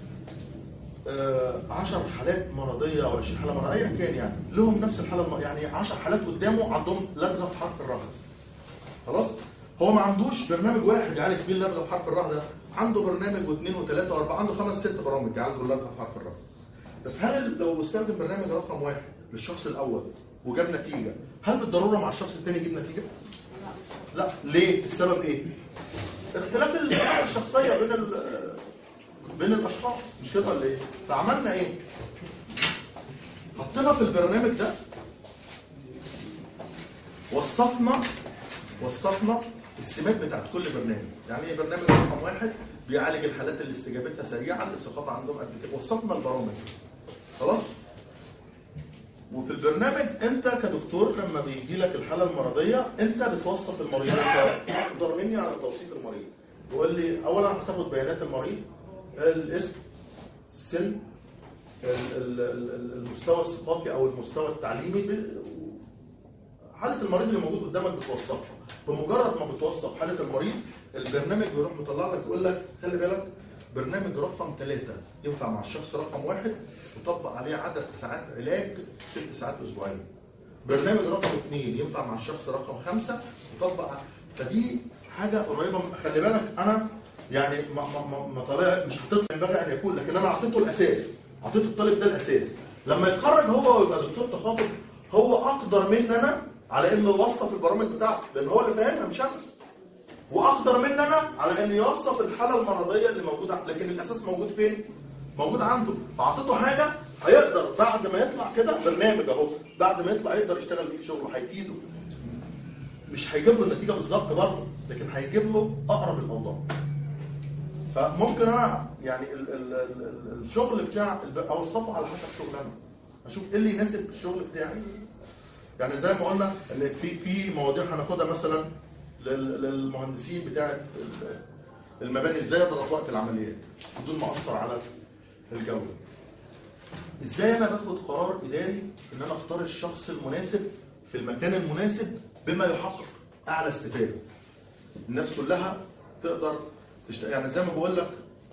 عشر حالات مرضيه او عشرين حاله مرضيه ايا كان، يعني لهم نفس الحاله الم... يعني عشر حالات قدامه عندهم لدغه في حرف الراء. خلاص؟ هو ما عندوش برنامج واحد يعالج بيه اللدغه في حرف الراء ده، عنده برنامج واثنين وثلاثه واربعه، عنده خمس ست برامج يعالجوا اللدغه في حرف الراء. بس هل لو استخدم برنامج رقم واحد للشخص الاول وجاب نتيجه، هل بالضروره مع الشخص الثاني يجيب نتيجه؟ لا. لا، ليه؟ السبب ايه؟ اختلاف الشخصيه بين ال... بين الاشخاص، مش كده ولا ايه؟ فعملنا ايه؟ حطينا في البرنامج ده وصفنا وصفنا السمات بتاعت كل برنامج. يعني ايه برنامج رقم واحد؟ بيعالج الحالات اللي استجابتها سريعه، الثقافه عندهم قد كده. وصفنا البرامج خلاص؟ وفي البرنامج انت كدكتور لما بيجي لك الحاله المرضيه انت بتوصف المريض. انت اقدر مني على توصيف المريض. تقول لي اولا هتاخد بيانات المريض، الاسم، السن، المستوى الثقافي او المستوى التعليمي، حاله المريض اللي موجود قدامك بتوصفها. بمجرد ما بتوصف حاله المريض البرنامج بيروح مطلع لك يقول لك خلي بالك برنامج رقم ثلاثة ينفع مع الشخص رقم واحد وطبق عليه عدد ساعات علاج ست ساعات اسبوعيا. برنامج رقم اثنين ينفع مع الشخص رقم خمسة وطبق. فدي حاجه قريبه. خلي بالك انا يعني ما ما ما طالع مش حطيت ينبغي ان يكون، لكن انا اعطيته الاساس، اعطيت الطالب ده الاساس. لما يتخرج هو ويبقى دكتور تخاطب هو اقدر مني انا على انه يوصف البرامج بتاعته، لان هو اللي فاهمها مش انا. واقدر مني انا على انه يوصف الحاله المرضيه اللي موجوده، لكن الاساس موجود فين؟ موجود عنده. فاعطيته حاجه هيقدر بعد ما يطلع كده برنامج اهو، بعد ما يطلع يقدر يشتغل بيه في شغله، هيفيده. مش هيجيب له النتيجه بالظبط برضه، لكن هيجيب له اقرب الاوضاع. فممكن انا يعني ال ال ال الشغل بتاع اوصفه على حسب شغلنا، اشوف ايه اللي يناسب الشغل بتاعي. يعني زي ما قلنا ان في في مواضيع هناخدها مثلا للمهندسين بتاعه المباني، ازاي اضغط وقت العمليات بدون ما اثر على الجوده. ازاي انا باخد قرار اداري ان انا اختار الشخص المناسب في المكان المناسب بما يحقق اعلى استفاده. الناس كلها تقدر تشتغل. يعني زي ما بقول لك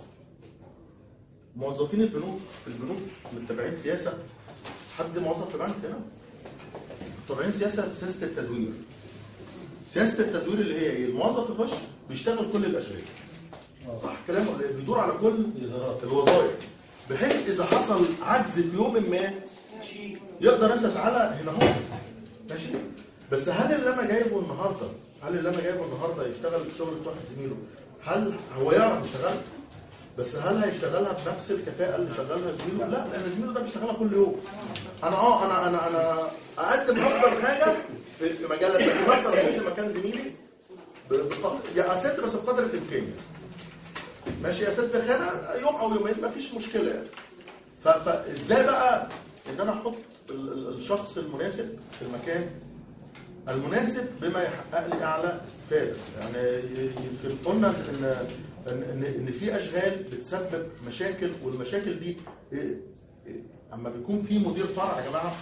موظفين البنوك في البنوك متبعين سياسه. حد موظف في بنك هنا متبعين سياسه سياسه التدوير. سياسه التدوير اللي هي ايه؟ الموظف يخش بيشتغل كل الاشغال. صح كلام ولا إيه؟ بيدور على كل الوظائف، بحيث اذا حصل عجز في يوم ما يقدر انت تعالى هنا اهو ماشي. بس هل اللي انا جايبه النهارده هل اللي انا جايبه النهارده يشتغل شغل واحد زميله؟ هل هو يعرف يشتغلها؟ بس هل هيشتغلها بنفس الكفاءه اللي شغالها زميله؟ لا، لان زميله ده بيشتغلها كل يوم. انا اه انا انا انا اقدم افضل حاجه في في مجال التكنولوجيا، اقدر اسد مكان زميلي بقدر يا اسد بس بقدر الامكان. ماشي، اسد خانه يوم او يومين مفيش مشكله يعني. فازاي بقى ان انا احط الشخص المناسب في المكان المناسب بما يحقق لي اعلى استفاده؟ يعني يمكن قلنا ان ان ان في اشغال بتسبب مشاكل، والمشاكل دي اما بيكون في مدير فرع يا جماعه،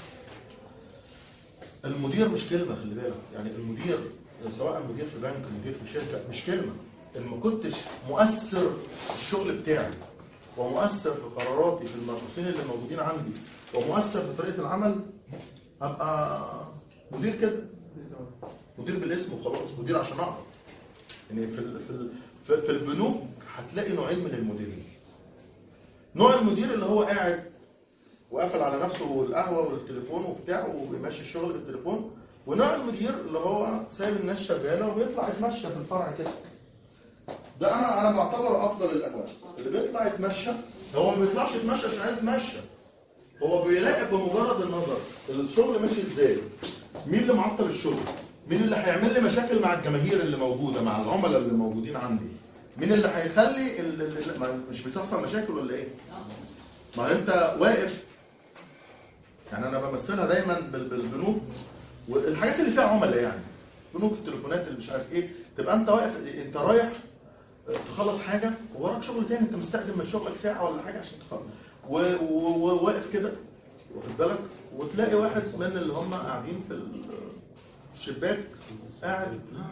المدير مش كلمه، خلي بالك. يعني المدير سواء مدير في بنك مدير في شركه مش كلمه. ان ما كنتش مؤثر في الشغل بتاعي ومؤثر في قراراتي في المرؤوسين اللي موجودين عندي ومؤثر في طريقه العمل، ابقى مدير كده، مدير بالاسم وخلاص، مدير عشان اقدر. يعني في ال في ال في البنوك هتلاقي نوعين من المديرين. نوع المدير اللي هو قاعد وقافل على نفسه القهوه والتليفون وبتاعه وبيمشي الشغل بالتليفون، ونوع المدير اللي هو سايب الناس شغاله وبيطلع يتمشى في الفرع كده. ده انا انا بعتبره افضل الانواع. اللي بيطلع يتمشى هو ما بيطلعش يتمشى عشان عايز يتمشى، هو بيراقب بمجرد النظر الشغل ماشي ازاي، مين اللي معطل الشغل، مين اللي هيعمل لي مشاكل مع الجماهير اللي موجوده، مع العملاء اللي موجودين عندي، مين اللي هيخلي اللي مش بتحصل مشاكل ولا ايه؟ ما انت واقف. يعني انا بمثلها دايما بالبنوك والحاجات اللي فيها عملاء، يعني بنوك التليفونات اللي مش عارف ايه، تبقى انت واقف، انت رايح تخلص حاجه ووراك شغل تاني، انت مستأذن من شغلك ساعه ولا حاجه عشان تخلص، وواقف كده واخد بالك، وتلاقي واحد من اللي هم قاعدين في الشباك قاعد ها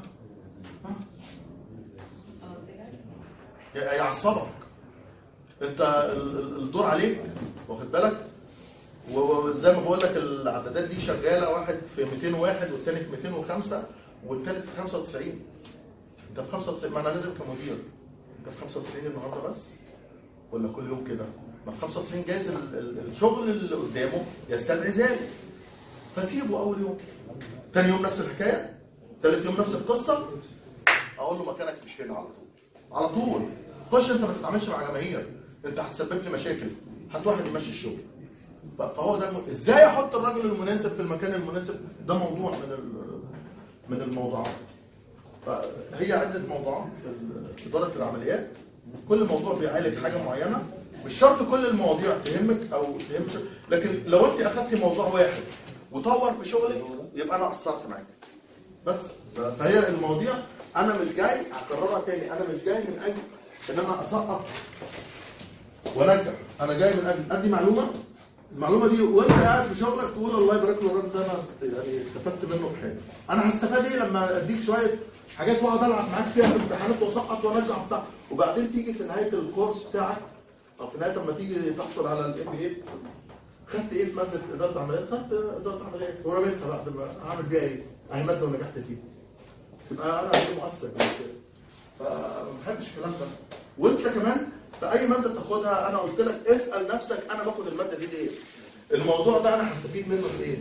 ها يعصبك. انت الدور عليك واخد بالك، وزي ما بقول لك العدادات دي شغاله، واحد في مئتين وواحد والثاني في مئتين وخمسة والثالث في خمسة وتسعين. انت في خمسة وتسعين، ما انا لازم كمدير انت في خمسة وتسعين النهارده بس ولا كل يوم كده؟ ما في خمسة وتسعين جايز الشغل اللي قدامه يستدعي ذلك، فسيبه اول يوم، ثاني يوم نفس الحكايه، ثالث يوم نفس القصه، اقول له مكانك مش هنا على طول. على طول خش، انت ما تتعاملش مع جماهير، انت هتسبب لي مشاكل، هات واحد يمشي الشغل. فهو ده الم... ازاي احط الراجل المناسب في المكان المناسب؟ ده موضوع من ال... من الموضوعات. فهي عده موضوعات في اداره العمليات، كل موضوع بيعالج حاجه معينه، مش شرط كل المواضيع تهمك او تهم شغل. لكن لو انت اخذتي موضوع واحد وطور في شغلك يبقى انا قصرت معاك بس. فهي المواضيع انا مش جاي اكررها تاني، انا مش جاي من اجل ان انا اسقط وانجح، انا جاي من اجل ادي معلومه، المعلومه دي وانت قاعد في شغلك تقول الله يبارك له الراجل ده انا يعني استفدت منه بحاجه. انا هستفاد ايه لما اديك شويه حاجات واقعد العب معاك فيها في الامتحانات واسقط وارجع بتاع، وبعدين تيجي في نهايه الكورس بتاعك او في نهايه لما تيجي تحصل على الام بي اي، خدت ايه في ماده اداره عمليات؟ خدت اداره عمليات ورميتها بعد ما اعمل بيها ايه؟ اهي ماده ونجحت فيها. يبقى انا غير مؤثر كده. فما بحبش الكلام ده. وانت كمان في اي ماده تاخدها انا قلت لك اسال نفسك انا باخد الماده دي ليه؟ الموضوع ده انا هستفيد منه بايه؟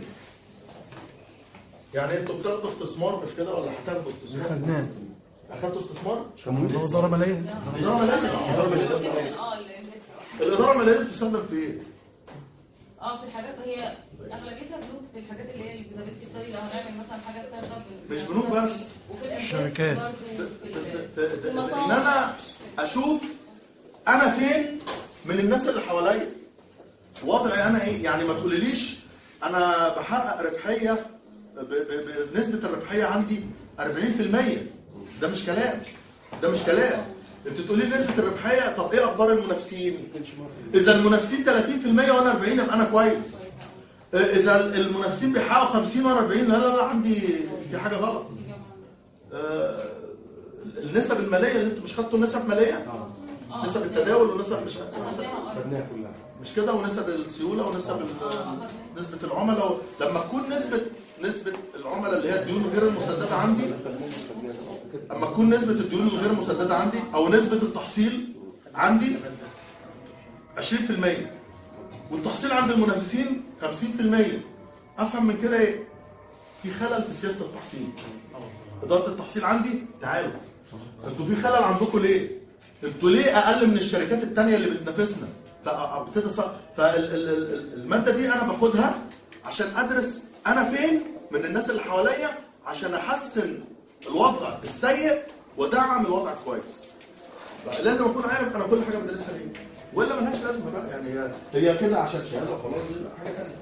يعني انتوا بتاخدوا استثمار مش كده ولا هتاخدوا استثمار؟ خدناه. اخدتوا استثمار؟ اداره ماليه. اداره ماليه. اه الاداره الماليه بتستخدم في ايه؟ اه في الحاجات هي اغلبيتها بنوك، في الحاجات اللي هي الفيزابيلتي ستادي، لو هنعمل مثلا حاجه ستارت اب مش بنوك بس، وفي الشركات برضه في ان انا اشوف انا فين من الناس اللي حواليا، وضعي انا ايه. يعني ما تقوليليش انا بحقق ربحيه بنسبه الربحيه عندي أربعين في المية، ده مش كلام، ده مش كلام. انت تقولي نسبه الربحيه، طب ايه اخبار المنافسين؟ اذا المنافسين ثلاثين في المية وانا أربعين يبقى انا كويس. اذا المنافسين بيحققوا خمسين وانا أربعين، لا لا لا عندي في حاجه غلط. النسب الماليه اللي انتوا مش خدتوا نسب ماليه؟ نسب التداول ونسب مش خدناها كلها مش كده، ونسب السيوله ونسب نسبه العملاء. لما تكون نسبه نسبه العملاء اللي هي الديون غير المسدده عندي اما تكون نسبه الديون الغير مسدده عندي او نسبه التحصيل عندي عشرين في المية والتحصيل عند المنافسين خمسين في المية، افهم من كده ايه؟ في خلل في سياسه التحصيل. اداره التحصيل عندي تعالوا انتوا في خلل عندكم ليه؟ انتوا ليه اقل من الشركات الثانيه اللي بتنافسنا؟ فالماده دي انا باخدها عشان ادرس انا فين من الناس اللي حواليا عشان احسن الوضع السيء ودعم الوضع الكويس. لازم اكون عارف انا كل حاجه بدرسها ليه، ولا ملهاش لازمه بقى يعني هي كده عشان شهاده وخلاص، دي حاجه ثانيه.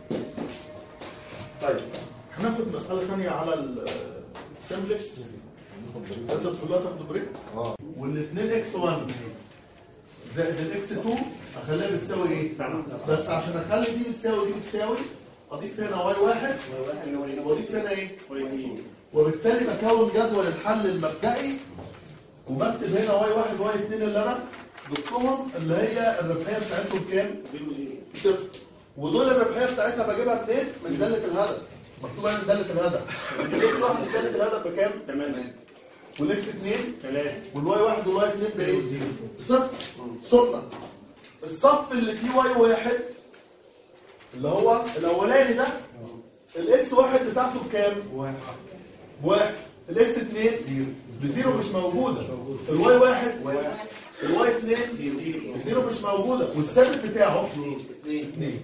طيب هناخد مساله ثانيه على السمبلكس. انتوا تحلوها تاخدوا بريك؟ اه والاثنين اكس واحد زائد الاكس اتنين اخليها بتساوي ايه؟ بس عشان اخلي دي بتساوي دي بتساوي اضيف هنا واي واحد واضيف هنا ايه؟ وبالتالي بكون جدول الحل المبدئي وبكتب هنا واي واحد واي اتنين اللي انا ضفتهم اللي هي الربحيه بتاعتهم كام؟ صفر. ودول الربحيه بتاعتها بجيبها منين؟ من داله الهدف. مكتوبه من داله الهدف. الاكس واحد في داله الهدف بكام؟ تمام. والاكس اتنين ثلاثة والواي واحد والواي اتنين بايه؟ صفر. ثم الصف اللي فيه واي واحد اللي هو الاولاني ده الاكس واحد بتاعته بكام؟ واحد. واحد. الاكس اتنين زيرو. بزيرو مش موجوده. الواي واحد واحد. الواي اتنين زيرو. زيرو مش موجوده والثابت بتاعه اتنين. اتنين.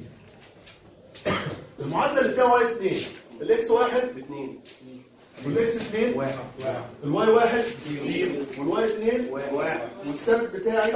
المعادله اللي فيها واي اتنين الاكس واحد اتنين والاكس اتنين واحد. الواي واحد زيرو والواي اتنين واحد والثابت بتاعي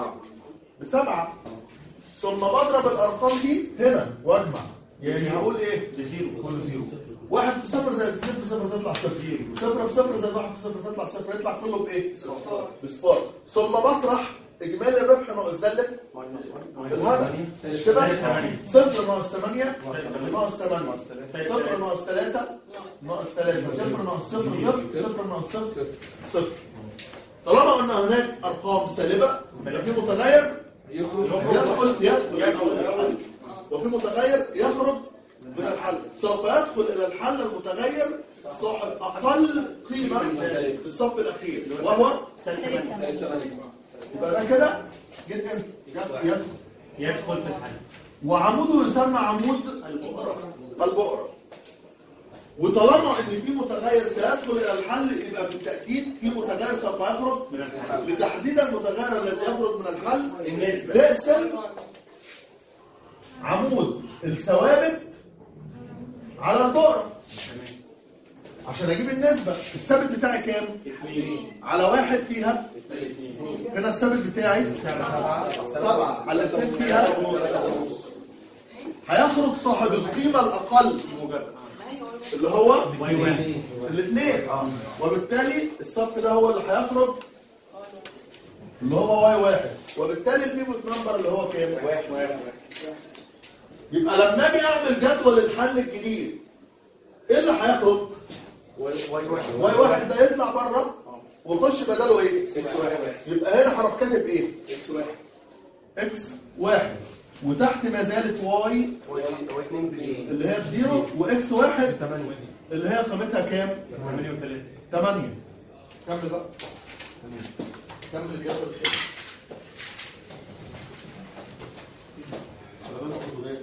بسبعه. ثم بضرب الارقام دي هنا واجمع، يعني هقول ايه؟ بزيرو كله زيرو. واحد في صفر زائد اتنين في صفر تطلع صفر. صفر في صفر زائد واحد في صفر تطلع صفر، يطلع كله بايه؟ بصفار. بصفار. ثم بطرح اجمالي الربح ناقص داله الهدف مش كده؟ صفر ناقص ثمانية ناقص ثمانية. صفر ناقص ثلاثة ناقص ثلاثة. صفر ناقص صفر صفر. صفر ناقص صفر صفر. طالما قلنا هناك ارقام سالبه يبقى في متغير يدخل يدخل الحل وفي متغير يخرج من الحل. سوف يدخل الى الحل المتغير صاحب اقل قيمه في الصف الاخير وهو سالب ثمانية. يبقى ده كده جيت امتى؟ يدخل يدخل في الحل وعموده يسمى عمود البؤره. البؤره. وطالما ان في متغير سيدخل الى الحل يبقى بالتاكيد في متغير سوف يخرج من الحل. لتحديد المتغير الذي يخرج من الحل نقسم عمود الثوابت على البؤره عشان اجيب النسبه. الثابت بتاعي كام؟ على واحد فيها هنا الثابت بتاعي سبعة على اثنين فيها هيخرج صاحب القيمه الاقل اللي هو الاثنين، وبالتالي الصف ده هو اللي هيخرج اللي هو واي واحد، وبالتالي البيفوت نمبر اللي هو كام؟ واحد. يبقى لما اجي اعمل جدول الحل الجديد ايه اللي هيخرج؟ واي واحد ده يطلع بره ويخش بداله ايه؟ اكس واحد. يبقى هنا هروح كاتب ايه؟ اكس واحد. اكس واحد وتحت ما زالت واي اللي هي بزيرو واكس واحد اللي هي قيمتها كام؟ ثمانية وثلاثين. ثمانية. كمل بقى. كمل الجدول كده. على بالك خطوات.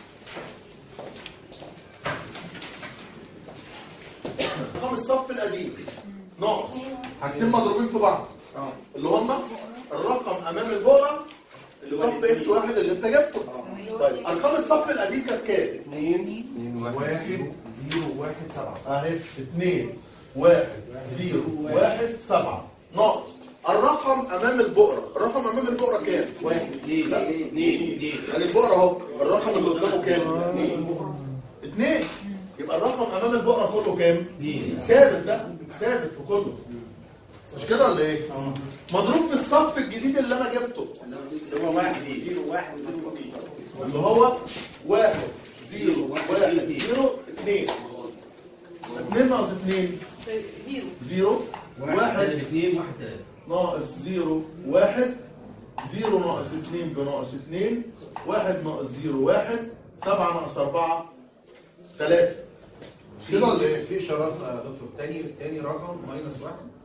رقم الصف القديم ناقص حاجتين مضروبين في بعض اللي هم الرقم امام البؤره اللي صف اكس واحد اللي انت جبته. طيب ارقام الصف القديم كانت كام؟ اتنين واحد زيرو واحد سبعة اهي اتنين واحد زيرو واحد سبعة ناقص الرقم امام البؤره. الرقم امام البؤره كام؟ واحد اتنين اتنين يعني البؤره اهو الرقم اللي قدامه كام؟ اتنين. يبقى الرقم امام البؤره كله كام؟ ثابت. ده ثابت في كله مش كده ولا ايه؟ مضروب في الصف الجديد اللي انا جبته اللي هو واحد زيرو واحد اللي هو واحد زيرو واحد زيرو اتنين. اتنين ناقص اتنين زيرو. زيرو واحد اتنين واحد تلاته ناقص زيرو واحد. زيرو ناقص اتنين بناقص اتنين. واحد ناقص زيرو واحد. سبعة ناقص أربعة تلاتة. مش كده ولا ايه؟ في اشارات يا دكتور. تاني تاني رقم ماينس واحد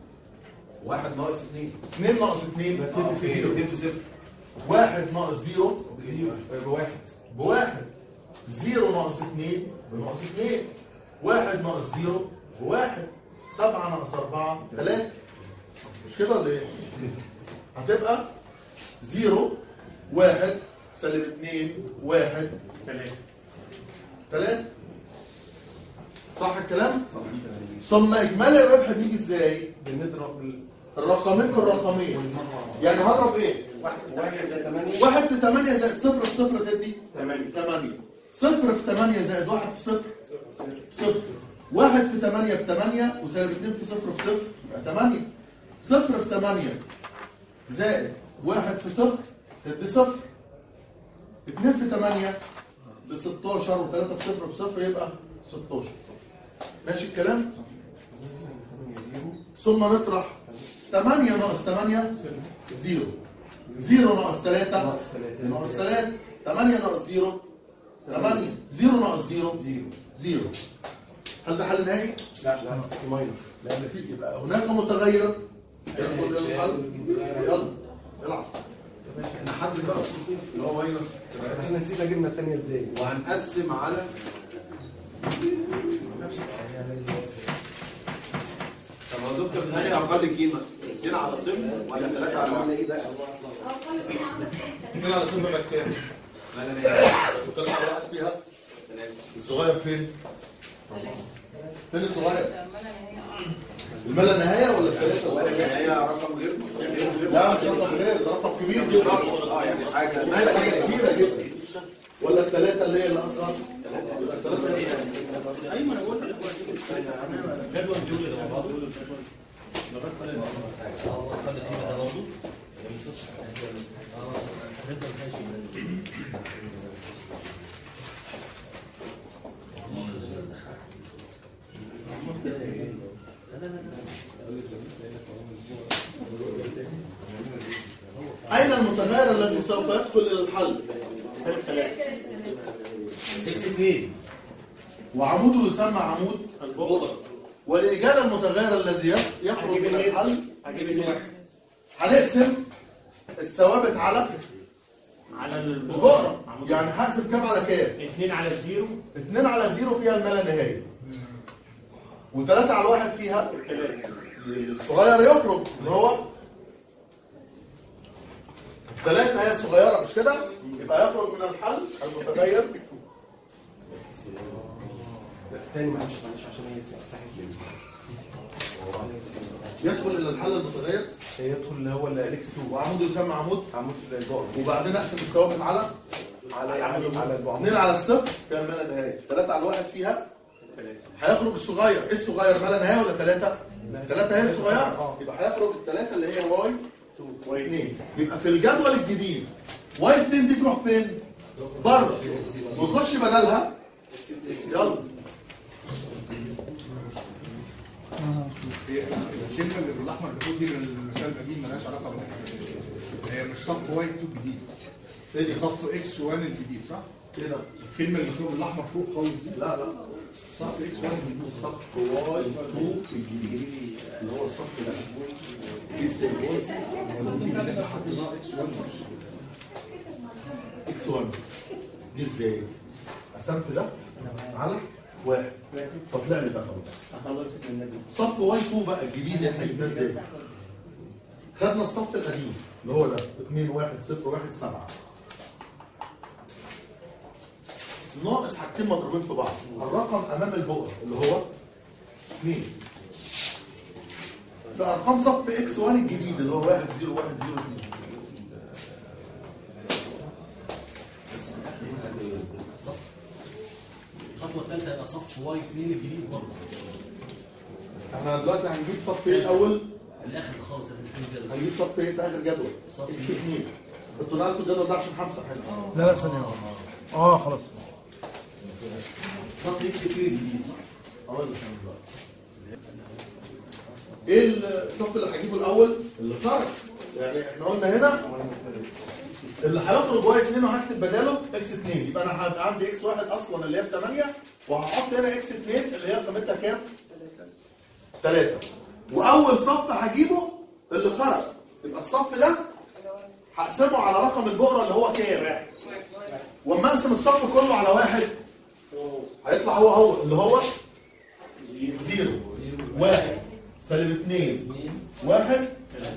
واحد ناقص اثنين اثنين ناقص اثنين اتنين في صفر اتنين في صفر واحد ناقص زيرو بزيرو بواحد بواحد زيرو ناقص اثنين بناقص اثنين واحد ناقص زيرو بواحد سبعة ناقص أربعة ثلاثة مش كده ولا ايه؟ هتبقى زيرو واحد سالب اثنين واحد ثلاثة ثلاثة صح الكلام؟ ثم إجمالي الربح بيجي ازاي؟ بنضرب الرقمين في الرقمين يعني هضرب ايه؟ واحد زائد ثمانية واحد في ثمانية زائد صفر في صفر تدي ثمانية ثمانية صفر في ثمانية زائد واحد في صفر صفر واحد في ثمانية بثمانية وسالب اثنين في صفر بصفر يبقى ثمانية صفر في ثمانية زائد واحد في صفر تدي صفر اثنين في ثمانية ب ستاشر وثلاثة في صفر بصفر يبقى ستاشر ماشي الكلام؟ ثم نطرح ثمانية ناقص ثمانية زيرو زيرو ناقص ثلاثة ناقص ثلاثة ثمانية ناقص زيرو ثمانية زيرو ناقص زيرو زيرو زيرو هل ده حل نهائي؟ لا لا ماينس لأن في يبقى هناك متغير يدخل إلى الحل يلا العب نحدد بقى الصفوف اللي هو ماينس احنا نسينا جبنا الثانيه ازاي وهنقسم على نفس طب هو دكتور في النهايه اقل قيمه اثنين على صفر ولا ثلاثة على واحد؟ ايه ده؟ اثنين على صفر بقى كام؟ وثلاثة على واحد فيها الصغير فين؟ فين الصغير؟ الملا نهاية ولا الثلاثة؟ ولا النهاية رقم غير لا مش رقم غير ده رقم كبير جدا اه يعني حاجة حاجة كبيرة جدا ولا الثلاثة اللي هي اللي أصغر؟ الثلاثة هي ايوه انا قلت جدول بيقول مع بعض بيقول الجدول أين المتغير الذي سوف يدخل إلى الحل؟ سالب ثلاثة اكس اثنين وعموده يسمى عمود البودرة والإيجاد المتغير الذي يخرج من الحل هجيب اسم واحد هنقسم الثوابت على على البقرة يعني هقسم كام على كام؟ اثنين على الزيرو اثنين على زيرو فيها الملا نهاية وثلاثة على واحد فيها الصغير يخرج اللي هو ثلاثة هي الصغيرة مش كده؟ يبقى يخرج من الحل المتغير تاني معلش معلش عشان هي ساحت مني يدخل إلى الحل المتغير يدخل اللي هو الاكس اتنين وعموده يسمى عمود عمود البعد وبعدين اقسم الثوابت على على على البعد اثنين على الصفر فيها الملا نهاية ثلاثة على الواحد فيها هيخرج الصغير ايه الصغير ملا نهاية ولا ثلاثة؟ ثلاثة هي الصغيرة يبقى هيخرج الثلاثة اللي هي واي واي اثنين يبقى في الجدول الجديد واي اثنين دي تروح فين؟ بره ونخش بدلها يلا الكلمة اللي بالاحمر اللي فوق دي من المثال القديم مالهاش علاقة بالحاجة هي مش صف واي اتنين الجديد ايه دي؟ صف اكس واحد الجديد صح؟ ايه ده؟ الكلمة اللي فوق بالاحمر فوق خالص دي لا لا صف اكس واحد الجديد صف واي اتنين الجديد اللي هو الصف ده ازاي؟ اكس واحد دي ازاي؟ قسمت ده على واحد فطلع لي ده خلاص صف واي اتنين بقى الجديد احنا جبناه ازاي؟ خدنا الصف القديم اللي هو ده اتنين واحد صفر واحد سبعة ناقص حاجتين مضروبين في بعض الرقم امام البؤره اللي هو اثنين في ارقام صف اكس واحد الجديد اللي هو واحد صفر واحد صفر اثنين الخطوه الثالثه يبقى صف واي اثنين الجديد برضه احنا دلوقتي هنجيب صف ايه الاول؟ الاخر خالص هنجيب صف ايه في اخر جدول اكس اثنين انتوا نقلتوا الجدول ده عشان همسح هنا لا لا ثانية اه خلاص صف اكس اثنين الجديد اقول لك انا دلوقتي ايه الصف اللي هجيبه الاول؟ اللي خرج يعني احنا قلنا هنا اللي هيخرج واي اثنين وهكتب بداله اكس اثنين يبقى انا هيبقى عندي اكس واحد اصلا اللي هي ب ثمانية وهحط هنا اكس اثنين اللي هي قيمتها كام؟ ثلاثة واول صف هجيبه اللي خرج يبقى الصف ده هقسمه على رقم البؤره اللي هو كام؟ واما اقسم الصف كله على واحد هيطلع هو هو اللي هو زيرو واحد سالب اتنين واحد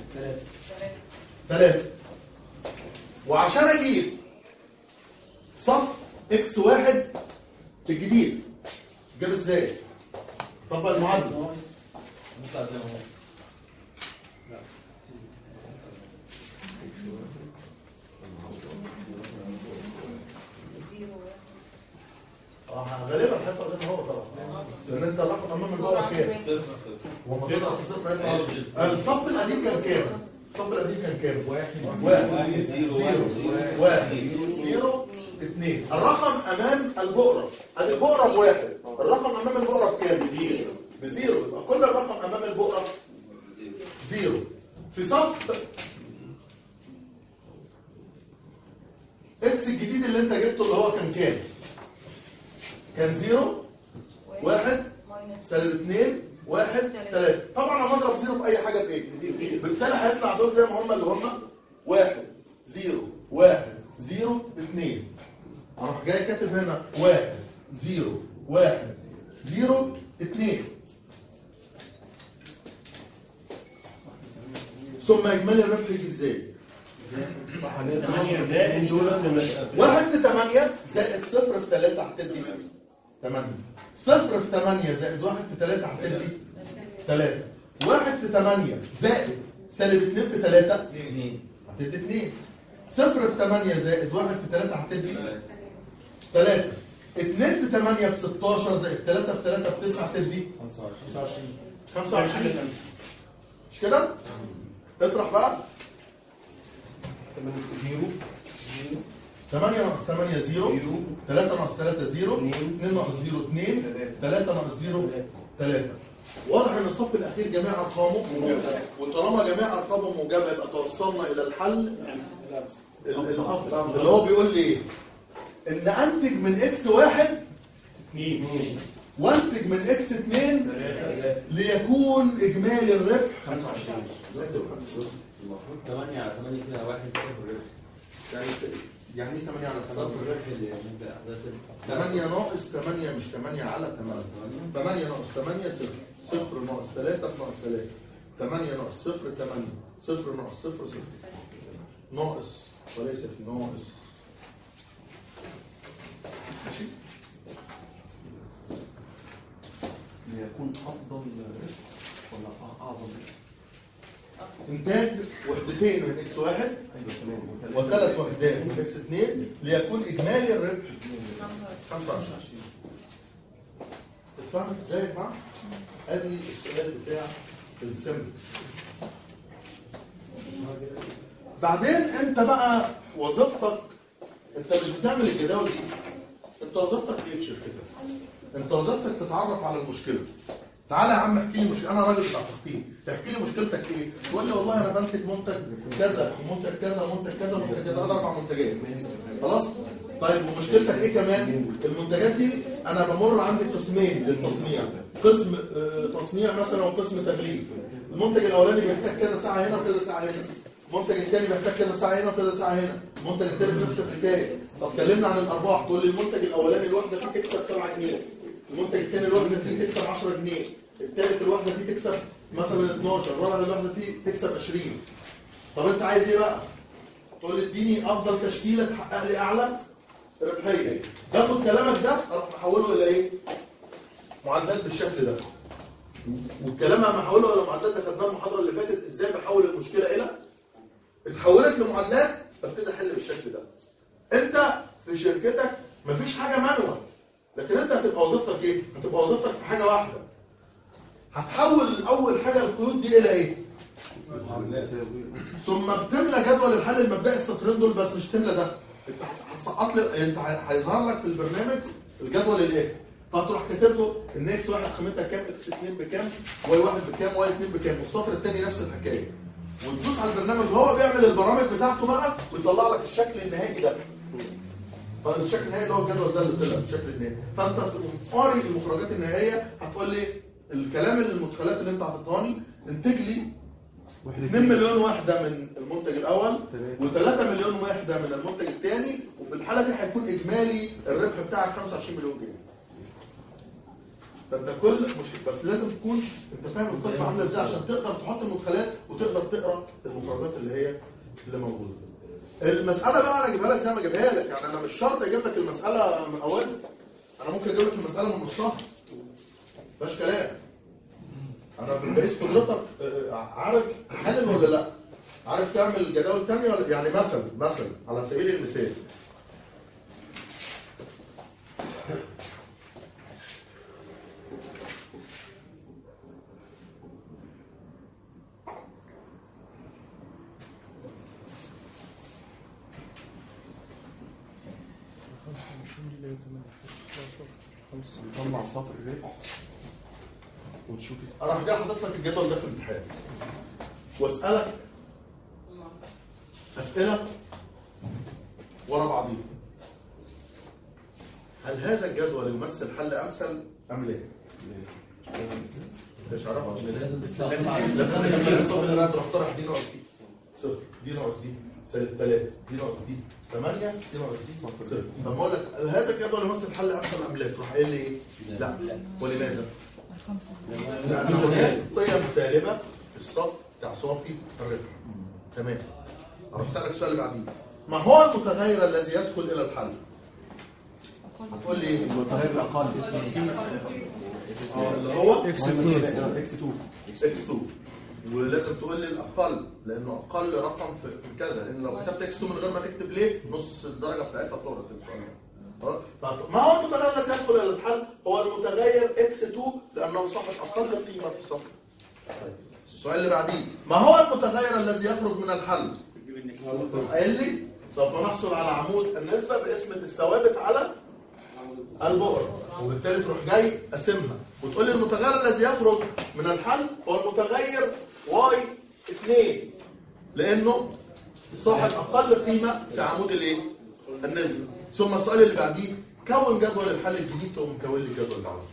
تلاتة. وعشان اجيب صف اكس واحد الجديد جاب ازاي؟ طبق المعادله نطلع زي ما هو. اه غالبا هيطلع زي ما هو طبعا لان انت الرقم امام البؤره كام؟ هو مضروب في صفر هيطلع الصف القديم كان كام؟ الصف القديم كان كام؟ واحد واحد زيرو واحد زيرو اثنين. الرقم امام البؤره ادي البؤره بواحد، الرقم امام البؤره بكام؟ زيرو بزيرو. يبقى كل الرقم امام البؤره زيرو. في صف اكس الجديد اللي انت جبته اللي هو كان كام؟ كان زيرو واحد سالب اثنين واحد ثلاثة. طبعا انا بضرب زيرو في اي حاجه بايه؟ بالتالي هيطلع دول زي ما هم اللي هم واحد زيرو واحد زيرو اثنين. اروح جاي كاتب هنا واحد زيرو واحد زيرو اثنين. ثم اجمالي الربح يجي ازاي؟ واحد في ثمانية زائد صفر في ثلاثة هتدي ثمانية. صفر في ثمانية زائد واحد في ثلاثة هتدي ثلاثة. واحد في ثمانية زائد سالب اثنين في ثلاثة هتدي اثنين. صفر في ثمانية زائد واحد في ثلاثة هتدي ثلاثة. اثنين في ثمانية ب ستاشر زائد ثلاثة في ثلاثة ب تسعة هتدي خمسة وعشرين. خمسة وعشرين مش كده؟ اطرح بقى زيرو ثمانية ناقص ثمانية زيرو ثلاثة ناقص ثلاثة زيرو اثنين ناقص زيرو اثنين ثلاثة ناقص زيرو ثلاثة. واضح ان الصف الاخير جميع ارقامه موجبه، وطالما جميع ارقامه موجبه يبقى توصلنا الى الحل الافضل اللي هو بيقول لي ايه؟ ان انتج من اكس واحد وانتج من اكس اثنين ليكون اجمالي الربح خمسة وعشرين. المفروض ثمانية على ثمانية فيها واحد صفر ربح. يعني يعني ايه ثمانية على صفر ثمانية؟ الربح اللي ممكن احداث ثمانية ناقص ثمانية مش ثمانية على ثمانية. ثمانية ناقص ثمانية صفر. صفر ناقص ثلاثة ناقص ثلاثة. ثمانية ناقص صفر ثمانية. صفر ناقص صفر صفر. ناقص وليس في ناقص. ماشي؟ ليكون افضل ولا اعظم؟ انتاج وحدتين من اكس واحد وثلاث وحدات من اكس اثنين ليكون اجمالي الربح خمسة وعشرين. اتفهمت ازاي يا جماعه؟ ادي السؤال بتاع السمبل. بعدين انت بقى وظيفتك انت مش بتعمل الجداول دي، انت وظيفتك ايه في شركتك؟ انت وظيفتك تتعرف على المشكله. تعالى يا عم احكي لي مشكله، انا راجل بتاع تخطيط، احكي لي مشكلتك ايه؟ تقول لي والله انا بنتج منتج كذا منتج كذا منتج كذا منتج كذا، انا اربع منتجات خلاص؟ طيب ومشكلتك ايه كمان؟ المنتجات دي انا بمر عندي قسمين للتصنيع، قسم اه تصنيع مثلا وقسم تغليف. المنتج الاولاني بيحتاج كذا ساعه هنا وكذا ساعه هنا، المنتج الثاني بيحتاج كذا ساعه هنا وكذا ساعه هنا، المنتج الثالث نفس الحكايه. طب كلمنا عن الارباح، تقول لي المنتج الاولاني الوحده فيه تكسب سبعة جنيه، المنتج الثاني الوحده فيه تكسب عشرة جنيه، الثالث الوحده فيه تكسب مثلا اتناشر، الرابع الوحده فيه تكسب عشرين. طب انت عايز ايه بقى؟ تقول لي اديني افضل تشكيله تحقق لي اعلى ربحيه. باخد كلامك ده اروح محوله الى ايه؟ معادلات بالشكل ده. والكلام انا محوله الى معادلات ده خدناه المحاضره اللي فاتت، ازاي بحول المشكله الى اتحولت لمعادلات ببتدي احل بالشكل ده. انت في شركتك مفيش حاجه مانوال، لكن انت هتبقى وظيفتك ايه؟ هتبقى وظيفتك في حاجه واحده. هتحول اول حاجه القيود دي الى ايه؟ ثم بتملى جدول الحل المبدئي السطرين دول بس، مش تملى ده. انت هتسقط لي، انت هيظهر لك في البرنامج الجدول الايه؟ فتروح كاتب له ان اكس واحد قيمتها كام، اكس اثنين بكام، واي واحد بكام، واي اثنين بكام، والسطر الثاني نفس الحكايه. وتدوس على البرنامج وهو بيعمل البرامج بتاعته بقى ويطلع لك الشكل النهائي ده. طيب الشكل النهائي اللي هو الجدول ده اللي طلع الشكل النهائي. فانت قاري المخرجات النهائيه، هتقول لي الكلام اللي المدخلات اللي انت حاططها لي انتج لي اتنين مليون وحده من المنتج الاول و3 مليون وحده من المنتج الثاني، وفي الحاله دي هيكون اجمالي الربح بتاعك خمسة وعشرين مليون جنيه. فانت كل مش بس لازم تكون انت فاهم القصه عامله ازاي عشان تقدر تحط المدخلات وتقدر تقرا المخرجات اللي هي اللي موجوده. المساله بقى انا اجيبها لك زي ما اجيبها لك، يعني انا مش شرط اجيب لك المساله من اولها، انا ممكن اجيب لك المساله من نصها. مفيش كلام. انا بقيس قدرتك عارف حلل ولا لا؟ عارف تعمل جداول ثانيه ولا يعني مثلا مثلا على سبيل المثال طلع صفر الربح وتشوف انا راح جاي حاطط لك الجدول ده في الامتحان واسالك اسئله ورا بعضيها. هل هذا الجدول يمثل حل امثل ام لا؟ مش عارفها لازم لازم انا تروح طرح دي ناقص دي صفر، دي ناقص دي سالب ثلاثة، دي ناقص دي ثمانية، دي ناقص دي صفر. طب بقول لك هذا الجدول يمثل حل امثل ام لا؟ تروح قايل لي ايه؟ لا. ولماذا؟ لأنه قيم سالبة في الصف بتاع صافي الربح. تمام. أروح أسألك السؤال اللي بعديه. ما هو المتغير الذي يدخل إلى الحل؟ هتقول لي إيه؟ المتغير الأقل اللي هو اكس اتنين اكس اتنين اكس اتنين ولازم تقول لي الأقل لأنه أقل رقم في كذا، لأن لو كتبت اكس اتنين من غير ما تكتب ليه نص الدرجة بتاعتها طارت إن شاء الله. ما هو المتغير الذي يدخل الى الحل؟ هو المتغير اكس اتنين لانه صاحب اقل قيمه في الصف. السؤال اللي بعديه ما هو المتغير الذي يخرج من الحل؟ قال لي سوف نحصل على عمود النسبه باسم الثوابت على البؤره، وبالتالي تروح جاي قسمها وتقول لي المتغير الذي يخرج من الحل هو المتغير واي اتنين لانه صاحب اقل قيمه في عمود الايه؟ النسبه. ثم السؤال اللي بعديه كون جدول الحل الجديد تقوم مكون لي جدول العمل.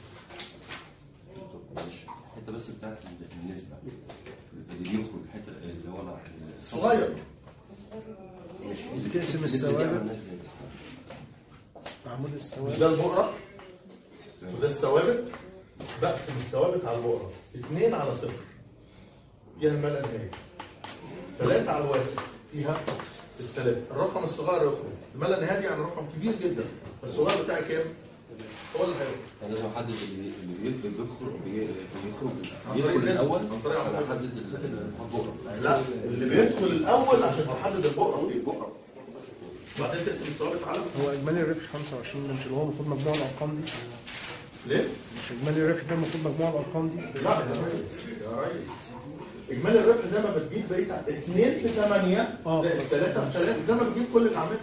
الحته بس بتاعت النسبه اللي بيخرج الحته اللي هو الصغير اللي تقسم الثوابت عمود مش الثوابت ده البؤره وده الثوابت. بقسم الثوابت على البؤره اتنين على صفر فيها الملا نهائي، ثلاثة على الواحد فيها الثلاثة. الرقم الصغير يخرج، الملا نهائي يعني رقم كبير جدا، الصغير بتاعي كام؟ هو اللي هيخرج. انا لازم احدد اللي اللي بيخرج بيخرج بيدخل الاول عشان احدد البؤره. لا اللي بيدخل الاول عشان تحدد البؤره فين. وبعدين تقسم الثوابت على هو اجمالي الربح خمسة وعشرين، مش اللي هو المفروض مجموع الارقام دي؟ ليه؟ مش اجمالي الربح ده المفروض مجموع الارقام دي؟ لا يا ريس يا ريس اجمالي الربح زي ما بتجيب بقيت اتنين في ثمانية زائد ثلاثة في ثلاثة زي ما بتجيب كل الاعمده.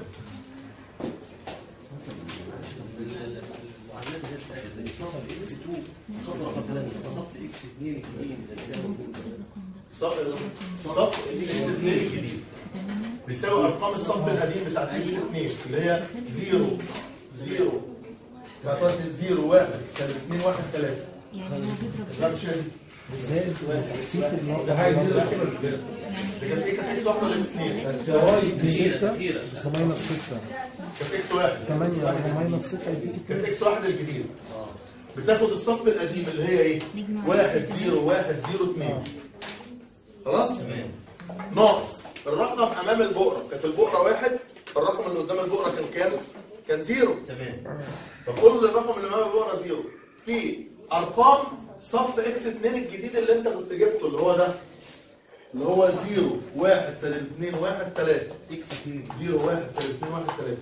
صف صف اكس اتنين الجديد بيساوي ارقام الصف القديم بتاعت اكس اتنين اللي هي صفر صفر تعطيك صفر واحد سالب اتنين واحد ثلاثة. لا مش هي زائد تخفيف النقطة ده حاجه كده دي كانت ايه؟ كانت اكس واحد ولا اكس اتنين؟ سواي ستة بس ماينس ستة كانت اكس واحد ثمانية ماينس ستة يديك كانت اكس واحد الجديد. بتاخد الصف القديم اللي هي ايه؟ واحد صفر واحد صفر اتنين خلاص؟ تمام. ناقص الرقم امام البؤره، كانت البؤره واحد، الرقم اللي قدام البؤره كان كام؟ كان زيرو. تمام. فكل الرقم اللي امام البؤره زيرو في ارقام صف اكس اتنين الجديد اللي انت كنت جبته اللي هو ده اللي هو صفر واحد سالب اتنين واحد ثلاثة اكس اتنين صفر واحد سالب اتنين واحد ثلاثة.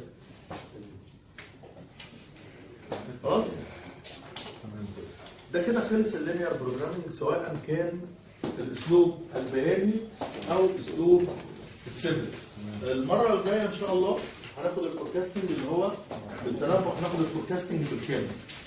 خلاص؟ ده كده خلص اللينير بروجرامينج سواء كان الاسلوب البياني او اسلوب السيمبلكس. المره الجايه ان شاء الله هناخد الفوركاستنج اللي هو بالتنبؤ، هناخد الفوركاستنج بالكامل.